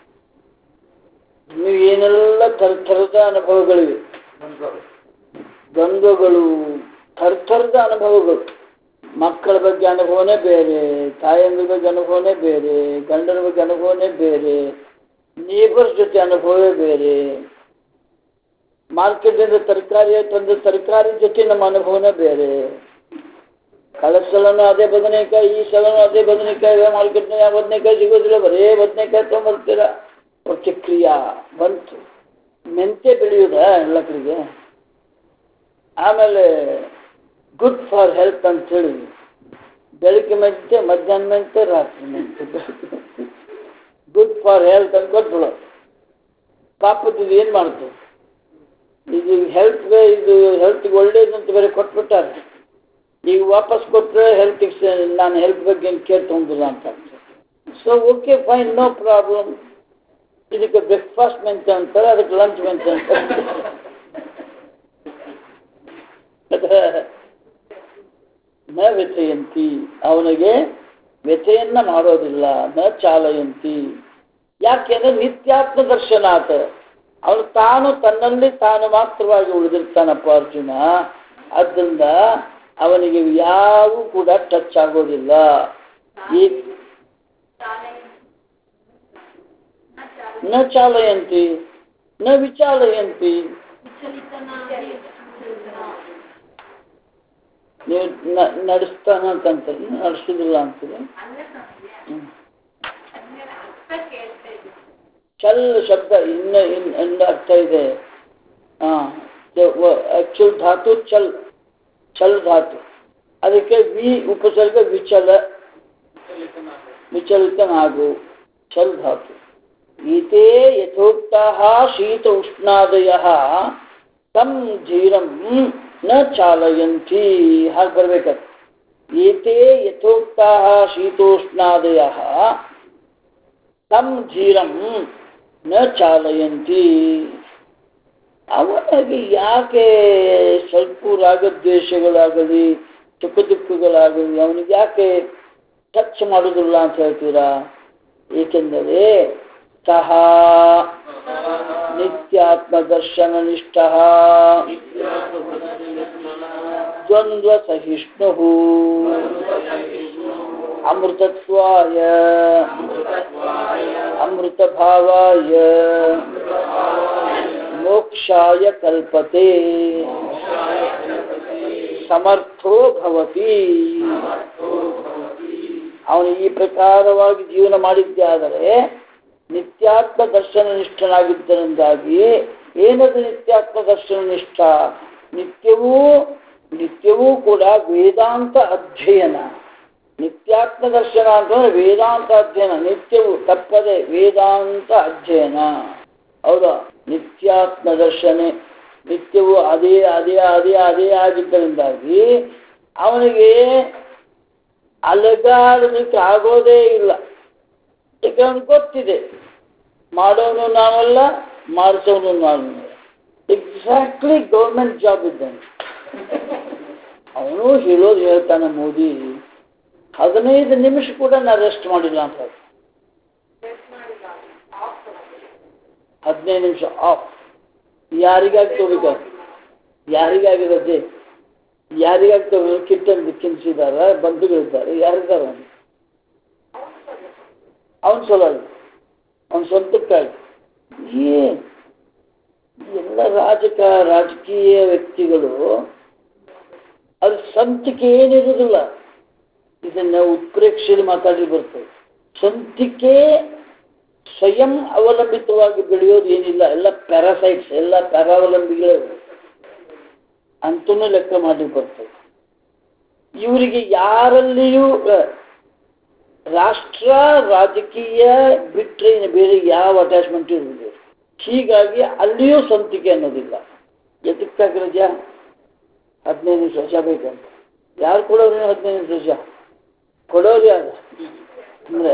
ನೀವು ಏನೆಲ್ಲ ಥರದ ಅನುಭವಗಳಿವೆ. ದ್ವಂದ್ವಗಳು, ಥರದ ಅನುಭವಗಳು. ಮಕ್ಕಳ ಬಗ್ಗೆ ಅನುಭವನೇ ಬೇರೆ, ತಾಯಂದ್ರ ಬಗ್ಗೆ ಅನುಭವನೇ ಬೇರೆ, ಗಂಡನ ಬಗ್ಗೆ ಅನುಭವನೇ ಬೇರೆ, ನೇಬರ್ಸ್ ಜೊತೆ ಅನುಭವವೇ ಬೇರೆ, ಮಾರ್ಕೆಟಿಂದ ತರಕಾರಿ ತಂದು ತರಕಾರಿ ಜೊತೆ ನಮ್ಮ ಅನುಭವನೇ ಬೇರೆ. ಕಳೆದ ಸಲನೂ ಅದೇ ಬದನೆಕಾಯಿ, ಈ ಸಲನೂ ಅದೇ ಬದನೆಕಾಯಿ, ಮಾರ್ಕೆಟ್ನಾಗ ಯಾವ ಬದನೆಕಾಯಿ ಸಿಗೋದಿಲ್ಲ, ಬರೇ ಬದನೆಕಾಯಿ ತೊಗೊಂಬರ್ತೀರ. ಪ್ರತಿಕ್ರಿಯಾ ಬಂತು. ಮೆಂತೆ ಬೆಳೆಯುವುದ ಎಲ್ಲ ಕಡೆಗೆ. ಆಮೇಲೆ ಗುಡ್ ಫಾರ್ ಹೆಲ್ತ್ ಅಂತೇಳಿ ಬೆಳಗ್ಗೆ ಮೆಂತೆ, ಮಧ್ಯಾಹ್ನ ಮೆಂತೆ, ರಾತ್ರಿ ಮೆಂತೆ. ಗುಡ್ ಫಾರ್ ಹೆಲ್ತ್ ಅಂತ ಕೊಟ್ಬಿಡೋ. ಪಾಪದ ಇದು ಏನು ಮಾಡ್ತು? ಇದು ಹೆಲ್ತ್ಗೆ, ಇದು ಹೆಲ್ತ್ಗೆ ಒಳ್ಳೇದು ಅಂತ ಬೇರೆ ಕೊಟ್ಬಿಟ್ಟಾರೆ. ಈಗ ವಾಪಸ್ ಕೊಟ್ಟರೆ ಹೆಲ್ತಿಗೆ ನಾನು ಹೆಲ್ತ್ ಬಗ್ಗೆ ಏನು ಕೇರ್ ತೊಗೊಂಡಿಲ್ಲ ಅಂತ. So okay fine, no problem. ಇದಕ್ಕೆ ಬ್ರೇಕ್ಫಾಸ್ಟ್ ಮೆಂತೆ ಅಂತಾರೆ, ಅದಕ್ಕೆ ಲಂಚ್ ಮೆಂತೆ ಅಂತಾರೆ. ನ ವ್ಯಥೆಯಂತಿ, ಅವನಿಗೆ ವ್ಯಥೆಯನ್ನ ಮಾಡೋದಿಲ್ಲ. ನ ಚಾಲಯಂತಿ, ಯಾಕೆಂದ್ರೆ ನಿತ್ಯಾತ್ಮ ದರ್ಶನಾಥ, ಅವನು ತಾನು ತನ್ನಲ್ಲಿ ತಾನು ಮಾತ್ರವಾಗಿ ಉಳಿದಿರ್ತಾನಪ್ಪ ಅರ್ಜುನ. ಆದ್ದರಿಂದ ಅವನಿಗೆ ಯಾವೂ ಕೂಡ ಟಚ್ ಆಗೋದಿಲ್ಲ. ಈ ನ ಚಾಲಯಂತಿ ನ ವಿಚಾಲಯಂತಿ, ನೀವು ನಡೆಸ್ತಾನ ಅಂತಂತಾರೆ, ನಡೆಸೋದಿಲ್ಲ ಅಂತೀರಿ. ಚಲ್ ಶಬ್ದ ಇನ್ನು ಅರ್ಥ ಇದೆ. ಆಕ್ಚುಲ್ ಧಾತು ಚಲ್, ಚಲ್ ಧಾತು. ಅದಕ್ಕೆ ವಿ ಉಪಸರ್ಗ ವಿಚಲ, ವಿಚಲಿತನಾಗು, ಚಲ್ ಧಾತು. ಈತೇ ಯಥೋಕ್ತಾಃ ಶೀತ ಉಷ್ಣಾದಯಃ ತಂ ಧೀರಂ ನ ಚಾಲಯಂತಿ. ಹಾಗೆ ಬರ್ಬೇಕಾದ್ರೆ ಏತೇ ಯಥೋಕ್ತಾಃ ಶೀತೋಷ್ಣಾದಯಃ ತಂ ಧೀರಂ ನ ಚಾಲಯಂತಿ. ಅವನಿಗೆ ಯಾಕೆ ಸ್ವಲ್ಪ ರಾಗದ್ವೇಷಗಳಾಗಲಿ ಸುಖ ದುಃಖಗಳಾಗಲಿ ಅವನಿಗೆ ಯಾಕೆ ಟಚ್ ಮಾಡುವುದಿಲ್ಲ ಅಂತ ಹೇಳ್ತೀರಾ? ಏಕೆಂದರೆ ಸಹ ನಿತ್ಯಾತ್ಮದರ್ಶನ ನಿಷ್ಠ ದ್ವಂದ್ವ ಸಹಿಷ್ಣು ಅಮೃತತ್ವಾಯ ಅಮೃತಭಾವಾಯ ಮೋಕ್ಷಾಯ ಕಲ್ಪತೆ ಸಮರ್ಥೋ ಭವತಿ. ಅವನು ಈ ಪ್ರಕಾರವಾಗಿ ಜೀವನ ಮಾಡಿದ್ದೇ ಆದರೆ ನಿತ್ಯಾತ್ಮ ದರ್ಶನ ನಿಷ್ಠನಾಗಿದ್ದರಿಂದಾಗಿ ಏನದು ನಿತ್ಯಾತ್ಮ ದರ್ಶನ ನಿಷ್ಠ? ನಿತ್ಯವೂ ಕೂಡ ವೇದಾಂತ ಅಧ್ಯಯನ. ನಿತ್ಯಾತ್ಮ ದರ್ಶನ ಅಂತಂದ್ರೆ ವೇದಾಂತ ಅಧ್ಯಯನ, ನಿತ್ಯವೂ ತಪ್ಪದೆ ವೇದಾಂತ ಅಧ್ಯಯನ. ಹೌದಾ? ನಿತ್ಯಾತ್ಮ ದರ್ಶನ ನಿತ್ಯವೂ ಅದೇ ಅದೇ ಅದೇ ಅದೇ ಆಗಿದ್ದರಿಂದಾಗಿ ಅವನಿಗೆ ಅಲಗಾಡಲಿಕ್ಕೆ ಆಗೋದೇ ಇಲ್ಲ. ಯಾಕೆ ಅವನಿಗೆ ಗೊತ್ತಿದೆ, ಮಾಡೋನು ನಾನಲ್ಲ, ಮಾಡಿಸೋನು ನಾನು. ಎಕ್ಸಾಕ್ಟ್ಲಿ ಗೌರ್ಮೆಂಟ್ ಜಾಬ್ ಇದ್ದಾನೆ. ಅವನು ಹೇಳೋದು ಹೇಳ್ತಾನೆ, ಮೋದಿ 15 ನಿಮಿಷ ಕೂಡ ನಾ ರೆಸ್ಟ್ ಮಾಡಿಲ್ಲ ಅಂತ. 15 ನಿಮಿಷ ಆಫ್. ಯಾರಿಗಾಗಿ ತಗೋಬೇಕು? ಯಾರಿಗಾಗಿ ರಜೆ? ಯಾರಿಗಾಗಿ ತಗೋಬೇಕು? ಕಿಟ್ಟನ್ನು ಕಿನ್ಸಿದಾರ, ಬಂಧುಗಳಿದ್ದಾರೆ, ಯಾರಿದ್ದಾರೆ? ಅವನು ಸಲುವಾಗಿ, ಅವನ ಸ್ವಂತಕ್ಕಾಗಿ. ಎಲ್ಲ ರಾಜಕೀಯ ವ್ಯಕ್ತಿಗಳು ಅದು ಸ್ವಂತಿಕೆ ಏನಿರುವುದಿಲ್ಲ. ಇದನ್ನ ಉತ್ಪ್ರೇಕ್ಷೆಯಲ್ಲಿ ಮಾತಾಡಿ ಬರ್ತದೆ. ಸ್ವಂತಿಕೆ ಸ್ವಯಂ ಅವಲಂಬಿತವಾಗಿ ಬೆಳೆಯೋದು ಏನಿಲ್ಲ, ಎಲ್ಲ ಪ್ಯಾರಾಸೈಟ್ಸ್, ಎಲ್ಲ ಪ್ಯಾರಾವಲಂಬಿಗಳು ಅಂತೂ ಲೆಕ್ಕ ಮಾಡಿ ಬರ್ತದೆ. ಇವರಿಗೆ ಯಾರಲ್ಲಿಯೂ ರಾಷ್ಟ್ರ ರಾಜಕೀಯ ಬಿಟ್ಟರೆ ಬೇರೆ ಯಾವ ಅಟ್ಯಾಚ್ಮೆಂಟ್ ಇರುವುದಿಲ್ಲ. ಹೀಗಾಗಿ ಅಲ್ಲಿಯೂ ಸ್ವಂತಿಕೆ ಅನ್ನೋದಿಲ್ಲ. ಎದಕ್ಕಾಗಿ ರಜಾ? 15 ನಿಮಿಷ ರಜಾ ಬೇಕಂತ. ಯಾರು ಕೊಡೋರು? 15 ನಿಮಿಷ ರಜಾ ಕೊಡೋರು ಯಾರು? ಅಂದರೆ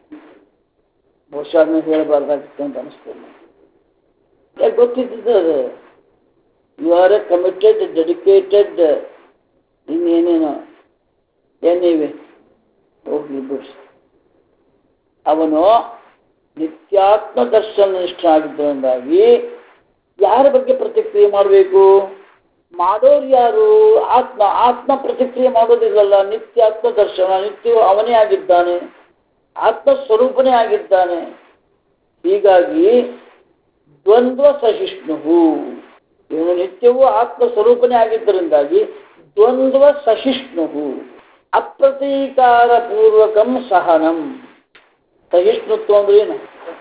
ಬಹುಶಃ ಹೇಳಬಾರ್ದಾಗಿತ್ತು ಅಂತ ಅನಿಸ್ತೇನೆ. ಯಾಕೆ ಗೊತ್ತಿದ್ದು ಅದು? You are a committed, dedicated, ಇನ್ನೇನೇನೋ ಏನಿವೆ ಹೋಗ್ಲಿ ಬಿಡ್ಸಿ. ಅವನು ನಿತ್ಯಾತ್ಮ ದರ್ಶನ ನಿಷ್ಠ ಆಗಿದ್ದರಿಂದಾಗಿ ಯಾರ ಬಗ್ಗೆ ಪ್ರತಿಕ್ರಿಯೆ ಮಾಡಬೇಕು? ಮಾಡೋರು ಯಾರು? ಆತ್ಮ ಪ್ರತಿಕ್ರಿಯೆ ಮಾಡೋದಿಲ್ಲಲ್ಲ. ನಿತ್ಯಾತ್ಮ ದರ್ಶನ, ನಿತ್ಯವೂ ಅವನೇ ಆಗಿದ್ದಾನೆ, ಆತ್ಮಸ್ವರೂಪನೇ ಆಗಿದ್ದಾನೆ. ಹೀಗಾಗಿ ದ್ವಂದ್ವ ಸಹಿಷ್ಣು. ಇವನು ನಿತ್ಯವೂ ಆತ್ಮಸ್ವರೂಪನೇ ಆಗಿದ್ದರಿಂದಾಗಿ ದ್ವಂದ್ವ ಸಹಿಷ್ಣು, ಅಪ್ರತೀಕಾರ ಪೂರ್ವಕಂ ಸಹನಂ. ಸಹಿಷ್ಣುತ್ವ ಅಂದ್ರೆ ಏನು?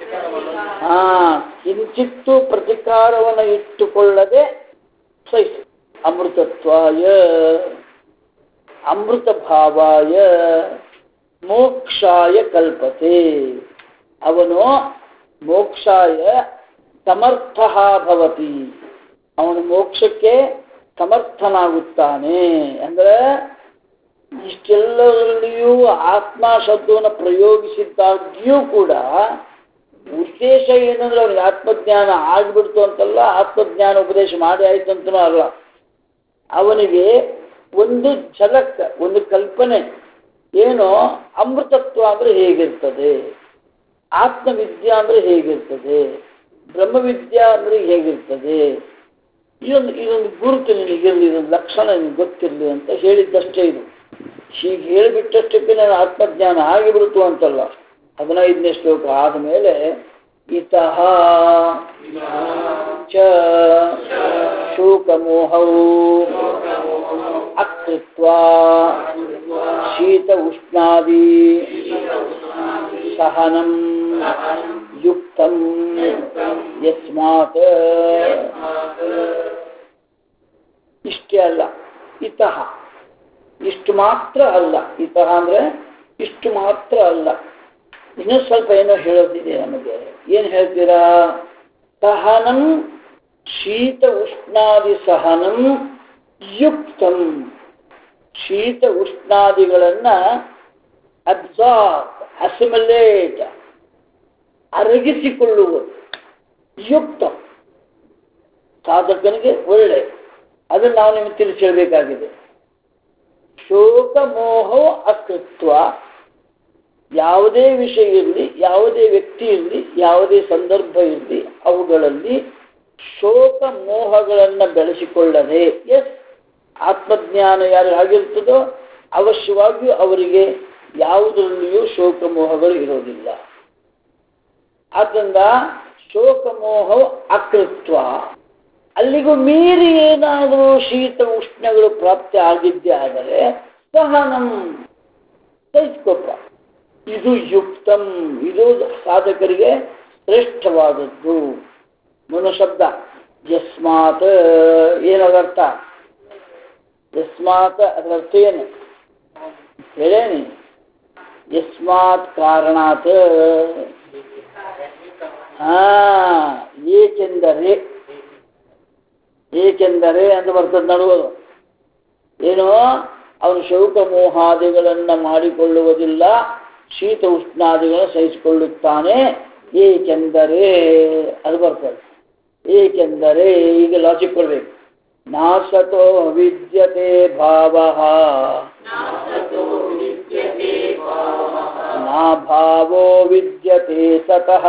ಕಿಂಚಿತ್ತು ಪ್ರತಿಕಾರವನ್ನು ಇಟ್ಟುಕೊಳ್ಳದೆ ಸಹಿಷ್ಣು. ಅಮೃತತ್ವಾಯ ಅಮೃತ ಭಾವಾಯ ಮೋಕ್ಷಾಯ ಕಲ್ಪತೆ. ಅವನು ಮೋಕ್ಷಾಯ ಸಮರ್ಥ ಭವತಿ. ಅವನು ಮೋಕ್ಷಕ್ಕೆ ಸಮರ್ಥನಾಗುತ್ತಾನೆ. ಅಂದರೆ ಇಷ್ಟೆಲ್ಲರಲ್ಲಿಯೂ ಆತ್ಮ ಶಬ್ದವನ್ನು ಪ್ರಯೋಗಿಸಿದ್ದಾಗ್ಯೂ ಕೂಡ ಉದ್ದೇಶ ಏನಂದ್ರೆ ಅವನಿಗೆ ಆತ್ಮಜ್ಞಾನ ಆಗಿಬಿಡ್ತು ಅಂತಲ್ಲ, ಆತ್ಮಜ್ಞಾನ ಉಪದೇಶ ಮಾಡಿ ಆಯ್ತು ಅಂತನೂ ಅಲ್ಲ. ಅವನಿಗೆ ಒಂದು ಝಲಕ್, ಒಂದು ಕಲ್ಪನೆ ಏನೋ, ಅಮೃತತ್ವ ಅಂದರೆ ಹೇಗಿರ್ತದೆ, ಆತ್ಮವಿದ್ಯಾ ಅಂದರೆ ಹೇಗಿರ್ತದೆ, ಬ್ರಹ್ಮವಿದ್ಯಾ ಅಂದರೆ ಹೇಗಿರ್ತದೆ, ಇದೊಂದು ಗುರುತು ನಿನಗಿರಲಿ, ಇದೊಂದು ಲಕ್ಷಣ ನಿನಗೆ ಗೊತ್ತಿರಲಿ ಅಂತ ಹೇಳಿದ್ದಷ್ಟೇ. ಇದು ಹೀಗೆ ಹೇಳಿಬಿಟ್ಟಷ್ಟಕ್ಕೆ ನಾನು ಆತ್ಮಜ್ಞಾನ ಆಗಿಬಿಡ್ತು ಅಂತಲ್ಲ. 15ನೇ ಶ್ಲೋಕ ಆದಮೇಲೆ ಇತಃ ಚ ಶೋಕಮೋಹೌ ಅಕೃತ್ವಾ ಶೀತ ಉಷ್ಣಾದಿ ಸಹನಂ ಯುಕ್ತಂ ಯಸ್ಮಾತ್. ಇಷ್ಟೇ ಅಲ್ಲ, ಇತಃ ಇಷ್ಟು ಮಾತ್ರ ಅಲ್ಲ. ಇತಃ ಅಂದ್ರೆ ಇಷ್ಟು ಮಾತ್ರ ಅಲ್ಲ, ಇನ್ನೂ ಸ್ವಲ್ಪ ಏನೋ ಹೇಳೋದಿದೆ ನಮಗೆ. ಏನು ಹೇಳ್ತೀರಾ? ಸಹನಂ ಶೀತ ಉಷ್ಣಾದಿ ಸಹನಂ ಯುಕ್ತಂ. ಶೀತ ಉಷ್ಣಾದಿಗಳನ್ನ ಅಬ್ಸಾರ್ಬ್, ಅಸಿಮಿಲೇಟ್, ಅರಗಿಸಿಕೊಳ್ಳುವುದು, ಯುಕ್ತ ಸಾಧಕನಿಗೆ ಒಳ್ಳೆ. ಅದನ್ನು ನಾವು ನಿಮಗೆ ತಿಳಿಸಿ ಹೇಳಬೇಕಾಗಿದೆ. ಶೋಕ ಮೋಹವು ಅಕೃತ್ವ, ಯಾವುದೇ ವಿಷಯ ಇರಲಿ, ಯಾವುದೇ ವ್ಯಕ್ತಿ ಇರಲಿ, ಯಾವುದೇ ಸಂದರ್ಭ ಇರಲಿ, ಅವುಗಳಲ್ಲಿ ಶೋಕ ಮೋಹಗಳನ್ನು ಬೆಳೆಸಿಕೊಳ್ಳದೆ, ಆತ್ಮಜ್ಞಾನ ಯಾರು ಆಗಿರ್ತದೋ ಅವಶ್ಯವಾಗಿಯೂ ಅವರಿಗೆ ಯಾವುದರಲ್ಲಿಯೂ ಶೋಕ ಮೋಹಗಳು ಇರೋದಿಲ್ಲ. ಆದ್ದರಿಂದ ಶೋಕ ಮೋಹವು ಅಕೃತ್ವ, ಅಲ್ಲಿಗೂ ಮೀರಿ ಏನಾದರೂ ಶೀತ ಉಷ್ಣಗಳು ಪ್ರಾಪ್ತಿ ಆಗಿದ್ದೇ ಆದರೆ ಸಹನಂ, ಸಹಿಸ್ಕೊಪ್ಪ. ಇದು ಯುಕ್ತಂ, ಇದು ಸಾಧಕರಿಗೆ ಶ್ರೇಷ್ಠವಾದದ್ದು. ಮನುಶಬ್ದ ಯಸ್ಮಾತ್, ಏನದರ್ಥ? ಯಸ್ಮಾತ್ ಅದರರ್ಥ ಏನು ಹೇಳೇನಿ? ಯಸ್ಮಾತ್ ಕಾರಣಾತ್, ಏಕೆಂದರೆ, ಏಕೆಂದರೆ ಅಂತ ಬರ್ತದೆ ನಡುವುದು. ಏನೋ ಅವನು ಶೋಕ ಮೋಹಾದಿಗಳನ್ನು ಮಾಡಿಕೊಳ್ಳುವುದಿಲ್ಲ, ಶೀತ ಉಷ್ಣಾದಿಗಳನ್ನು ಸಹಿಸಿಕೊಳ್ಳುತ್ತಾನೆ. ಏಕೆಂದರೆ ಅದು ಬರ್ತದೆ. ಏಕೆಂದರೆ ಈಗ ಲಾಜಿಕ್ ಕೊಡ್ಬೇಕು. ನಾಸತೋ ವಿದ್ಯತೆ ಭಾವಃ ನಾ ಭಾವೋ ವಿದ್ಯತೆ ಸತಃ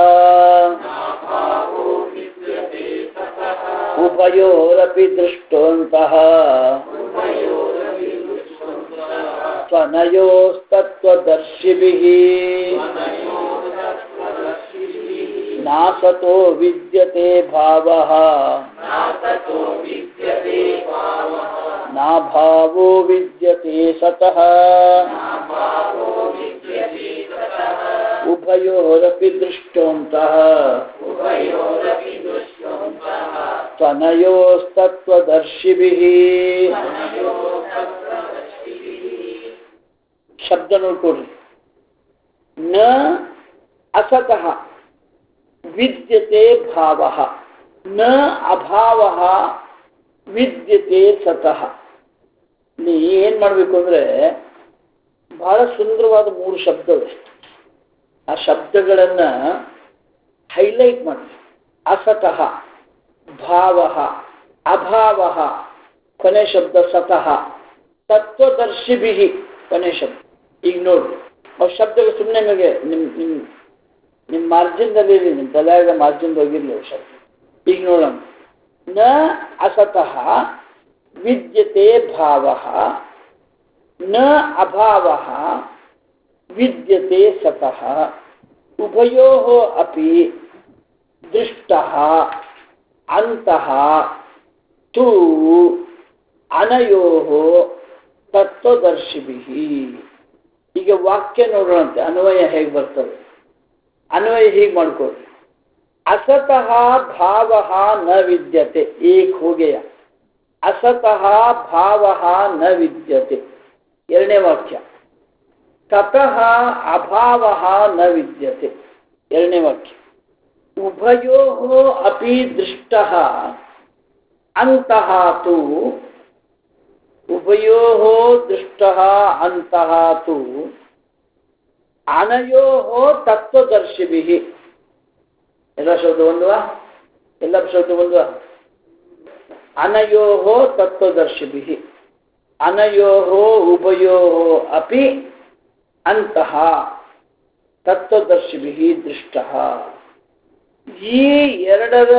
ಉಭಯೋರಪಿ ದೃಷ್ಟೋಂತಃ ತ್ವನಯೋಸ್ತತ್ವದರ್ಶಿಭಿಃ ನಾಸತೋ ವಿದ್ಯತೆ ಭಾವಃ ನಾ ಭಾವೋ ವಿದ್ಯತೆ ಸತಃ ಉಭಯೋರಪಿ ದೃಷ್ಟೋಂತಃ ತ್ವನಯೋಸ್ತತ್ವದರ್ಶಿಭಿಃ. ಶಬ್ದ ನೋಡ್ಕೊಡ್ರಿ. ನ ಅಸತಃ ವಿದ್ಯತೆ ಭಾವಃ, ನ ಅಭಾವಃ ವಿದ್ಯತೆ ಸತಃ. ನೀ ಏನ್ ಮಾಡ್ಬೇಕು ಅಂದ್ರೆ ಬಹಳ ಸುಂದರವಾದ 3 ಶಬ್ದಗಳು. ಆ ಶಬ್ದಗಳನ್ನ ಹೈಲೈಟ್ ಮಾಡಿ. ಅಸತಃ, ಭಾವಃ, ಅಭಾವಃ, ಕೊನೆ ಶಬ್ದ ಸತಃ, ತತ್ವದರ್ಶಿಭಿಃ ಕೊನೆ ಶಬ್ದ. ಈಗ ನೋಡ್ರಿ, ಅವು ಶಬ್ದಗಳು ಸುಮ್ಮನೆ ನಿಮಗೆ ನಿಮ್ಮ ಮಾರ್ಜಿನ್ದಲ್ಲಿ ಇರಲಿ, ನಿಮ್ಮ ತಲೆಯಾಗ ಮಾರ್ಜಿನ್ ಹೋಗಿರ್ಲಿ ಅವು ಶಬ್ದ. ಈಗ ನೋಡೋಣ. ನ ಅಸತಃ ವಿದ್ಯತೆ ಭಾವಃ ನ ಅಭಾವಃ ವಿದ್ಯತೆ ಸತಃ ಉಭಯೋಃ ಅಪಿ ದೃಷ್ಟಃ ಅಂತಃ ತು ಅನಯೋಃ ತತ್ವದರ್ಶಿಭಿಃ. ಈಗ ವಾಕ್ಯ ನೋಡೋಣಂತೆ ಅನ್ವಯ ಹೇಗೆ ಬರ್ತದೆ. ಅನ್ವಯ ಹೀಗೆ ಮಾಡ್ಕೊಳ್ಳಿ. असतः भावः न विद्यते, एक हो गया. असतः भावः न विद्यते, ಎರಡನೇ ವಾಕ್ಯ. ततः अभावः न विद्यते, ಎರಡನೇ ವಾಕ್ಯ. उभयोः अपि दृष्टः अन्तः तु, उभयोः दृष्टः अन्तः तु अनयोः तत्वदर्शिभिः. ಎಲ್ಲ ಶಬ್ದ ಒಂದುವ, ಎಲ್ಲ ಶಬ್ದ ಒಂದುವ. ಅನಯೋಃ ತತ್ವದರ್ಶಿಭಿಃ, ಅನಯೋಃ ಉಭಯೋಃ ಅಪಿ ಅಂತಃ ತತ್ವದರ್ಶಿಭಿಃ ದೃಷ್ಟಃ. ಈ ಎರಡರ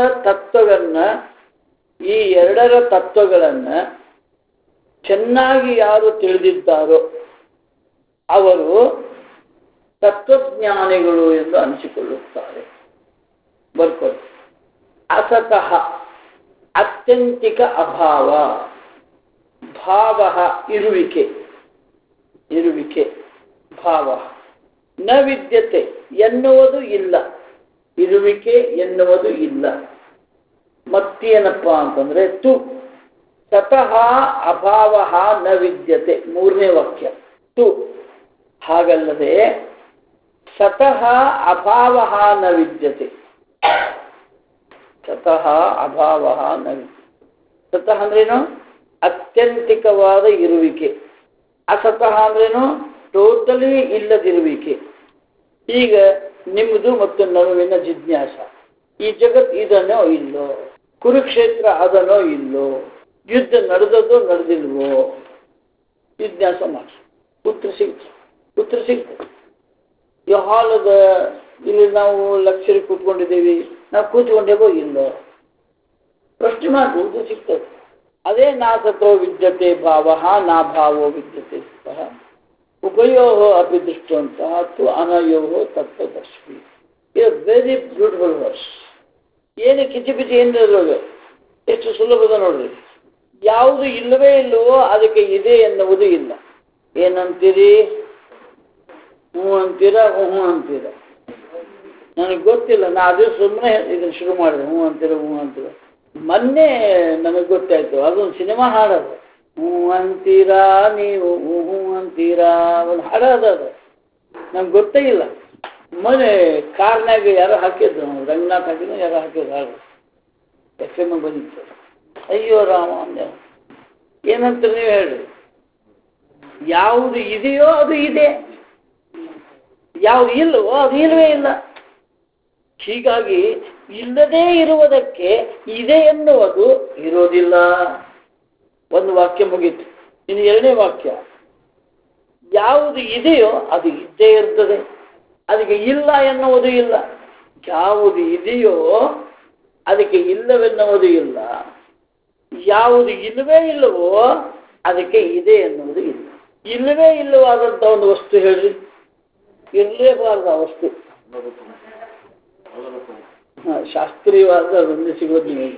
ತತ್ವಗಳನ್ನ ಚೆನ್ನಾಗಿ ಯಾರು ತಿಳಿದಿದ್ದಾರೋ ಅವರು ತತ್ವಜ್ಞಾನಿಗಳು ಎಂದು ಅನಿಸಿಕೊಳ್ಳುತ್ತಾರೆ. ಬರ್ಕೊಳ್ಳಿ. ಅಸತಃ ಅತ್ಯಂತಿಕ ಅಭಾವ, ಭಾವ ಇರುವಿಕೆ, ಇರುವಿಕೆ ಭಾವ. ನ ವಿದ್ಯತೆ ಎನ್ನುವುದು ಇಲ್ಲ, ಇರುವಿಕೆ ಎನ್ನುವುದು ಇಲ್ಲ. ಮತ್ತೇನಪ್ಪ ಅಂತಂದ್ರೆ ತು ಸತಃ ಅಭಾವ ನ ವಿದ್ಯತೆ, ಮೂರನೇ ವಾಕ್ಯ. ತು ಹಾಗಲ್ಲದೆ ಸತಃ ಅಭಾವ ನ ವಿದ್ಯತೆ, ಸತಃ ಅಭಾವ ನ ವಿದ್ಯತೆ. ಸತಃ ಅಂದ್ರೇನು? ಅತ್ಯಂತಿಕವಾದ ಇರುವಿಕೆ. ಅಸತಃ ಅಂದ್ರೇನು? ಟೋಟಲಿ ಇಲ್ಲದಿರುವಿಕೆ. ಈಗ ನಿಮ್ಮದು ಮತ್ತು ನಡುವಿನ ಜಿಜ್ಞಾಸ, ಈ ಜಗತ್ ಇದನ್ನೋ ಇಲ್ಲೋ, ಕುರುಕ್ಷೇತ್ರ ಅದನ್ನೋ ಇಲ್ಲೋ, ಯುದ್ಧ ನಡೆದದೋ ನಡೆದಿಲ್ವೋ, ಜಿಜ್ಞಾಸ ಮಾಡಿ. ಉತ್ತರ ಸಿಗ್ತದೆ. ಈ ಹಾಲದ ಇಲ್ಲಿ ನಾವು ಲಕ್ಷರಿ ಕೂತ್ಕೊಂಡಿದ್ದೀವಿ, ನಾವು ಕೂತ್ಕೊಂಡೇವೋ ಇಲ್ಲೋ, ಪ್ರಶ್ನೆ ಮಾಡಿ ಉತ್ತರ ಸಿಗ್ತದೆ. ಅದೇ ನಾ ತಥೋ ವಿದ್ಯತೆ ಭಾವ ನಾ ಭಾವೋ ವಿದ್ಯತೆ ಸಹ ಉಭಯೋ ಅಪಿ ದೃಷ್ಟವಂತಹ ತು ಅನಯೋ ತತ್ವದರ್ಶಿ. Very beautiful verse. ಏನು ಕಿಚಿಪಿಚಿ ಏನಿರೋದು ಎಷ್ಟು ಸುಲಭದ ನೋಡ್ರಿ. ಯಾವುದು ಇಲ್ಲವೇ ಇಲ್ಲವೋ ಅದಕ್ಕೆ ಇದೆ ಎನ್ನುವುದು ಇಲ್ಲ. ಏನಂತೀರಿ? ಹ್ಞೂ ಅಂತೀರಾ, ಹ್ಞೂ ಅಂತೀರ. ನನಗೆ ಗೊತ್ತಿಲ್ಲ, ನಾ ಅದೇ ಸುಮ್ಮನೆ ಇದನ್ನು ಶುರು ಮಾಡಿದೆ. ಹ್ಞೂ ಅಂತೀರ. ಮೊನ್ನೆ ನನಗೆ ಗೊತ್ತಾಯ್ತು, ಅದೊಂದು ಸಿನಿಮಾ ಹಾಡೋದು. ಹ್ಞೂ ಅಂತೀರಾ ನೀವು, ಹ್ಞೂ ಅಂತೀರಾ, ಒಂದು ಹಾಡೋದು. ಅದು ನಮ್ಗೆ ಗೊತ್ತೇ ಇಲ್ಲ. ಮೊನ್ನೆ ಕಾರ್ನಾಗ ಯಾರೋ ಹಾಕಿದ್ರು, ರಂಗನಾಥ್ ಹಾಕಿದ್ರು, ಯಾರೋ ಹಾಕಿದ್ರು ಹಾಡು, FM ಬಂದಿತ್ತು. ಅಯ್ಯೋ ರಾಮ ಅಂದೆ. ಏನಂತ ನೀವು ಹೇಳಿ, ಯಾವುದು ಇದೆಯೋ ಅದು ಇದೆ, ಯಾವುದು ಇಲ್ಲವೋ ಅದು ಇಲ್ಲವೇ ಇಲ್ಲ. ಹೀಗಾಗಿ ಇಲ್ಲದೇ ಇರುವುದಕ್ಕೆ ಇದೆ ಎನ್ನುವುದು ಇರೋದಿಲ್ಲ. ಒಂದು ವಾಕ್ಯ ಮುಗೀತು. ಇನ್ನು ಎರಡನೇ ವಾಕ್ಯ, ಯಾವುದು ಇದೆಯೋ ಅದು ಇದ್ದೇ ಇರ್ತದೆ, ಅದಕ್ಕೆ ಇಲ್ಲ ಎನ್ನುವುದು ಇಲ್ಲ. ಯಾವುದು ಇದೆಯೋ ಅದಕ್ಕೆ ಇಲ್ಲವೆನ್ನುವುದು ಇಲ್ಲ, ಯಾವುದು ಇಲ್ಲವೇ ಇಲ್ಲವೋ ಅದಕ್ಕೆ ಇದೆ ಎನ್ನುವುದು ಇಲ್ಲ. ಇಲ್ಲವೇ ಇಲ್ಲವಾದಂಥ ಒಂದು ವಸ್ತು ಹೇಳ್ರಿ, ಇರಲೇಬಾರ್ದು ಆ ವಸ್ತು. ಶಾಸ್ತ್ರೀಯವಾದ ಅದೊಂದು ಸಿಗೋದು ನಿಮಗೆ.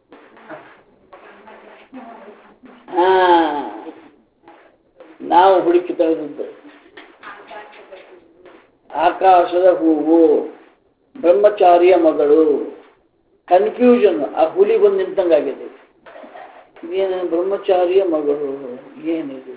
ನಾವು ಹುಡುಕಿ ತೆಗೆದದ್ದು ಆಕಾಶದ ಹೂವು, ಬ್ರಹ್ಮಚಾರಿಯ ಮಗಳು. ಕನ್ಫ್ಯೂಷನ್, ಆ ಹುಲಿ ಬಂದು ನಿಂತಂಗಾಗಿದೆ. ಏನು ಬ್ರಹ್ಮಚಾರಿಯ ಮಗಳು, ಏನಿದು?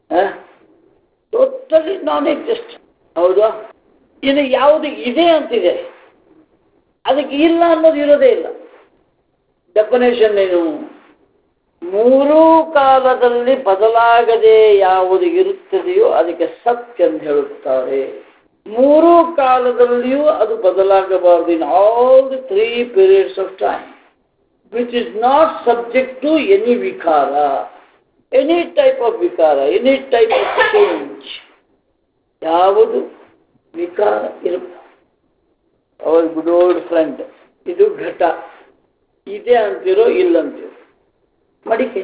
Totally non exist. ಹೌದಾ? ಇನ್ನು ಯಾವುದು ಇದೆ ಅಂತಿದೆ ಅದಕ್ಕೆ ಇಲ್ಲ ಅನ್ನೋದು ಇರೋದೇ ಇಲ್ಲ. ಡೆಫಿನೇಷನ್ ಏನು? ಮೂರೂ ಕಾಲದಲ್ಲಿ ಬದಲಾಗದೆ ಯಾವುದು ಇರುತ್ತದೆಯೋ ಅದಕ್ಕೆ ಸತ್ಯ ಎಂದು ಹೇಳುತ್ತಾರೆ. ಮೂರೂ ಕಾಲದಲ್ಲಿಯೂ ಅದು ಬದಲಾಗಬಾರದು. In all the 3 periods of time which is not subject to any vikara, any type of vikara, any type of change. ಯಾವುದು ವಿಕಾರ ಇರುತ್ತೆ. ಅವರ್ ಗುಡ್ ಓಲ್ಡ್ ಫ್ರೆಂಡ್, ಇದು ಘಟ ಇದೆ ಅಂತಿರೋ ಇಲ್ಲ ಅಂತಿರೋ. ಮಡಿಕೆ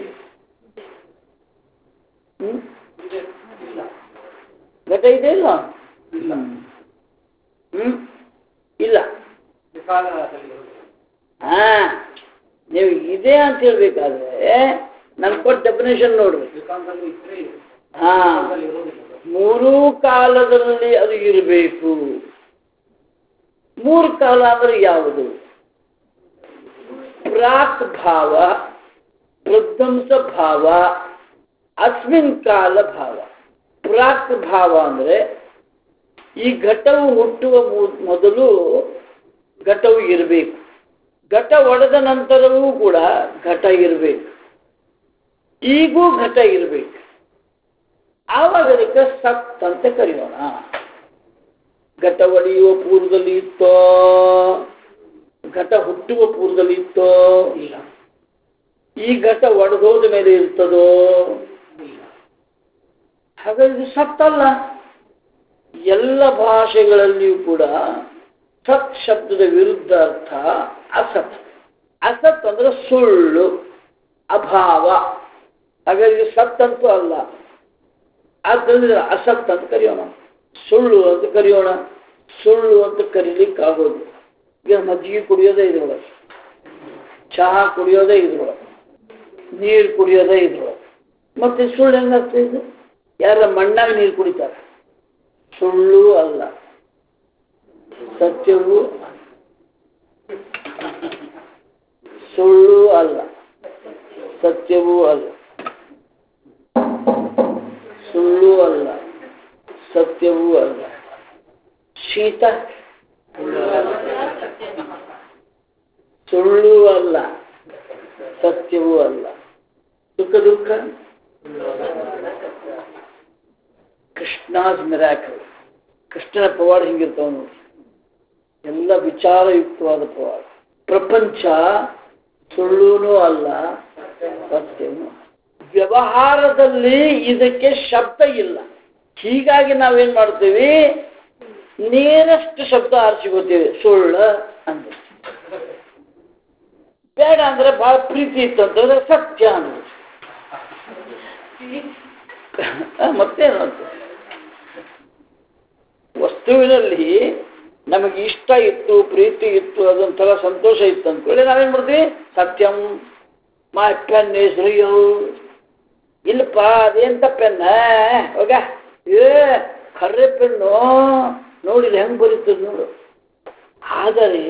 ಘಟ ಇದೆ ಇಲ್ಲ? ಇಲ್ಲ. ನೀವು ಇದೆ ಅಂತ ಹೇಳ್ಬೇಕಾದ್ರೆ ನನ್ ಕೊಟ್ಟ ಡೆಫಿನೇಷನ್ ನೋಡ್ರಿ. ಮೂರೂ ಕಾಲದಲ್ಲಿ ಅದು ಇರಬೇಕು. ಮೂರು ಕಾಲ ಅಂದ್ರೆ ಯಾವುದು? ಪ್ರಾಕ್ ಭಾವ, ಪ್ರಧ್ವಂಸ ಭಾವ, ಅಸ್ಮಿನ್ ಕಾಲ ಭಾವ. ಪ್ರಾಕ್ ಭಾವ ಅಂದ್ರೆ ಈ ಘಟವು ಹುಟ್ಟುವ ಮೊದಲು ಘಟವು ಇರಬೇಕು, ಘಟ ಒಡೆದ ನಂತರವೂ ಕೂಡ ಘಟ ಇರಬೇಕು, ಈಗೂ ಘಟ ಇರಬೇಕು. ಆವಾಗ ಅದಕ್ಕೆ ಸತ್ ಅಂತ ಕರೆಯೋಣ. ಘಟ ಒಡೆಯುವ ಪೂರ್ವದಲ್ಲಿ ಇತ್ತೋ, ಘಟ ಹುಟ್ಟುವ ಪೂರ್ವದಲ್ಲಿ ಇತ್ತೋ? ಇಲ್ಲ. ಈ ಘಟ ಒಡೆದೋದ ಮೇಲೆ ಇರ್ತದೋ? ಹಾಗಾಗಿ ಸತ್ತಲ್ಲ. ಎಲ್ಲ ಭಾಷೆಗಳಲ್ಲಿಯೂ ಕೂಡ ಸತ್ ಶಬ್ದದ ವಿರುದ್ಧ ಅರ್ಥ ಅಸತ್. ಅಸತ್ ಅಂದ್ರೆ ಸುಳ್ಳು, ಅಭಾವ. ಹಾಗಾಗಿ ಸತ್ ಅಂತೂ ಅಲ್ಲ. ಆದ್ದರಿಂದ ಅಸತ್ ಅಂತ ಕರೆಯೋಣ, ಸುಳ್ಳು ಅಂತ ಕರೆಯೋಣ. ಸುಳ್ಳು ಅಂತ ಕರೀಲಿಕ್ಕಾಗೋದು. ಈಗ ಮಜ್ಜಿಗೆ ಕುಡಿಯೋದೇ ಇದ್ರೊಳಗೆ, ಚಹಾ ಕುಡಿಯೋದೇ ಇದ್ರೊಳಗೆ, ನೀರು ಕುಡಿಯೋದೇ ಇದ್ರೊಳಗೆ. ಮತ್ತೆ ಸುಳ್ಳು ಹೆಂಗಾಗ್ತಾ ಇದೆ? ಯಾರ ಮಣ್ಣಾಗ ನೀರು ಕುಡಿತಾರೆ, ಸುಳ್ಳು ಅಲ್ಲ, ಸತ್ಯವೂ ಸುಳ್ಳು ಅಲ್ಲ, ಸತ್ಯವೂ ಅಲ್ಲ. ಸುಳ್ಳು ಅಲ್ಲ, ಸತ್ಯವೂ ಅಲ್ಲ. ಶೀತ ಸುಳ್ಳು ಅಲ್ಲ, ಸತ್ಯವೂ ಅಲ್ಲ. ಸುಖ ದುಃಖ ಕೃಷ್ಣಾಸ್ ಮಿರಾಕಲ್. ಕೃಷ್ಣನ ಪವಾಡ ಹಿಂಗಿರ್ತಾವ ನೋಡಿ, ಎಲ್ಲ ವಿಚಾರಯುಕ್ತವಾದ ಪವಾಡ. ಪ್ರಪಂಚ ಸುಳ್ಳೂನೂ ಅಲ್ಲ, ಸತ್ಯವೂ. ವ್ಯವಹಾರದಲ್ಲಿ ಇದಕ್ಕೆ ಶಬ್ದ ಇಲ್ಲ. ಹೀಗಾಗಿ ನಾವೇನ್ ಮಾಡ್ತೀವಿ, ನೇರಷ್ಟು ಶಬ್ದ ಆರಿಸಿಕೊತೀವಿ, ಸುಳ್ಳು ಅಂತ. ಬೇಡ ಅಂದ್ರೆ ಬಹಳ ಪ್ರೀತಿ ಇತ್ತು ಅಂತಂದ್ರೆ ಸತ್ಯ ಅಂದ್ರೆ ಮತ್ತೇನು. ವಸ್ತುವಿನಲ್ಲಿ ನಮಗೆ ಇಷ್ಟ ಇತ್ತು, ಪ್ರೀತಿ ಇತ್ತು, ಅದೊಂಥರ ಸಂತೋಷ ಇತ್ತು ಅಂದ್ಕೊಳ್ಳಿ, ನಾವೇನ್ ಮಾಡ್ತೀವಿ, ಸತ್ಯಂ ಮೈ ಪೆನ್ ಇಸ್ ರಿಯಲ್. ಇಲ್ಲಪ್ಪ ಅದೇಂತ ಪೆನ್ನ ಹೋಗ, ಕರ್ರೆ ಪೆನ್ನು ನೋಡಿದ್ರೆ ಹೆಂಗ್ ಬರೀತದ ನೋಡು. ಆದರೆ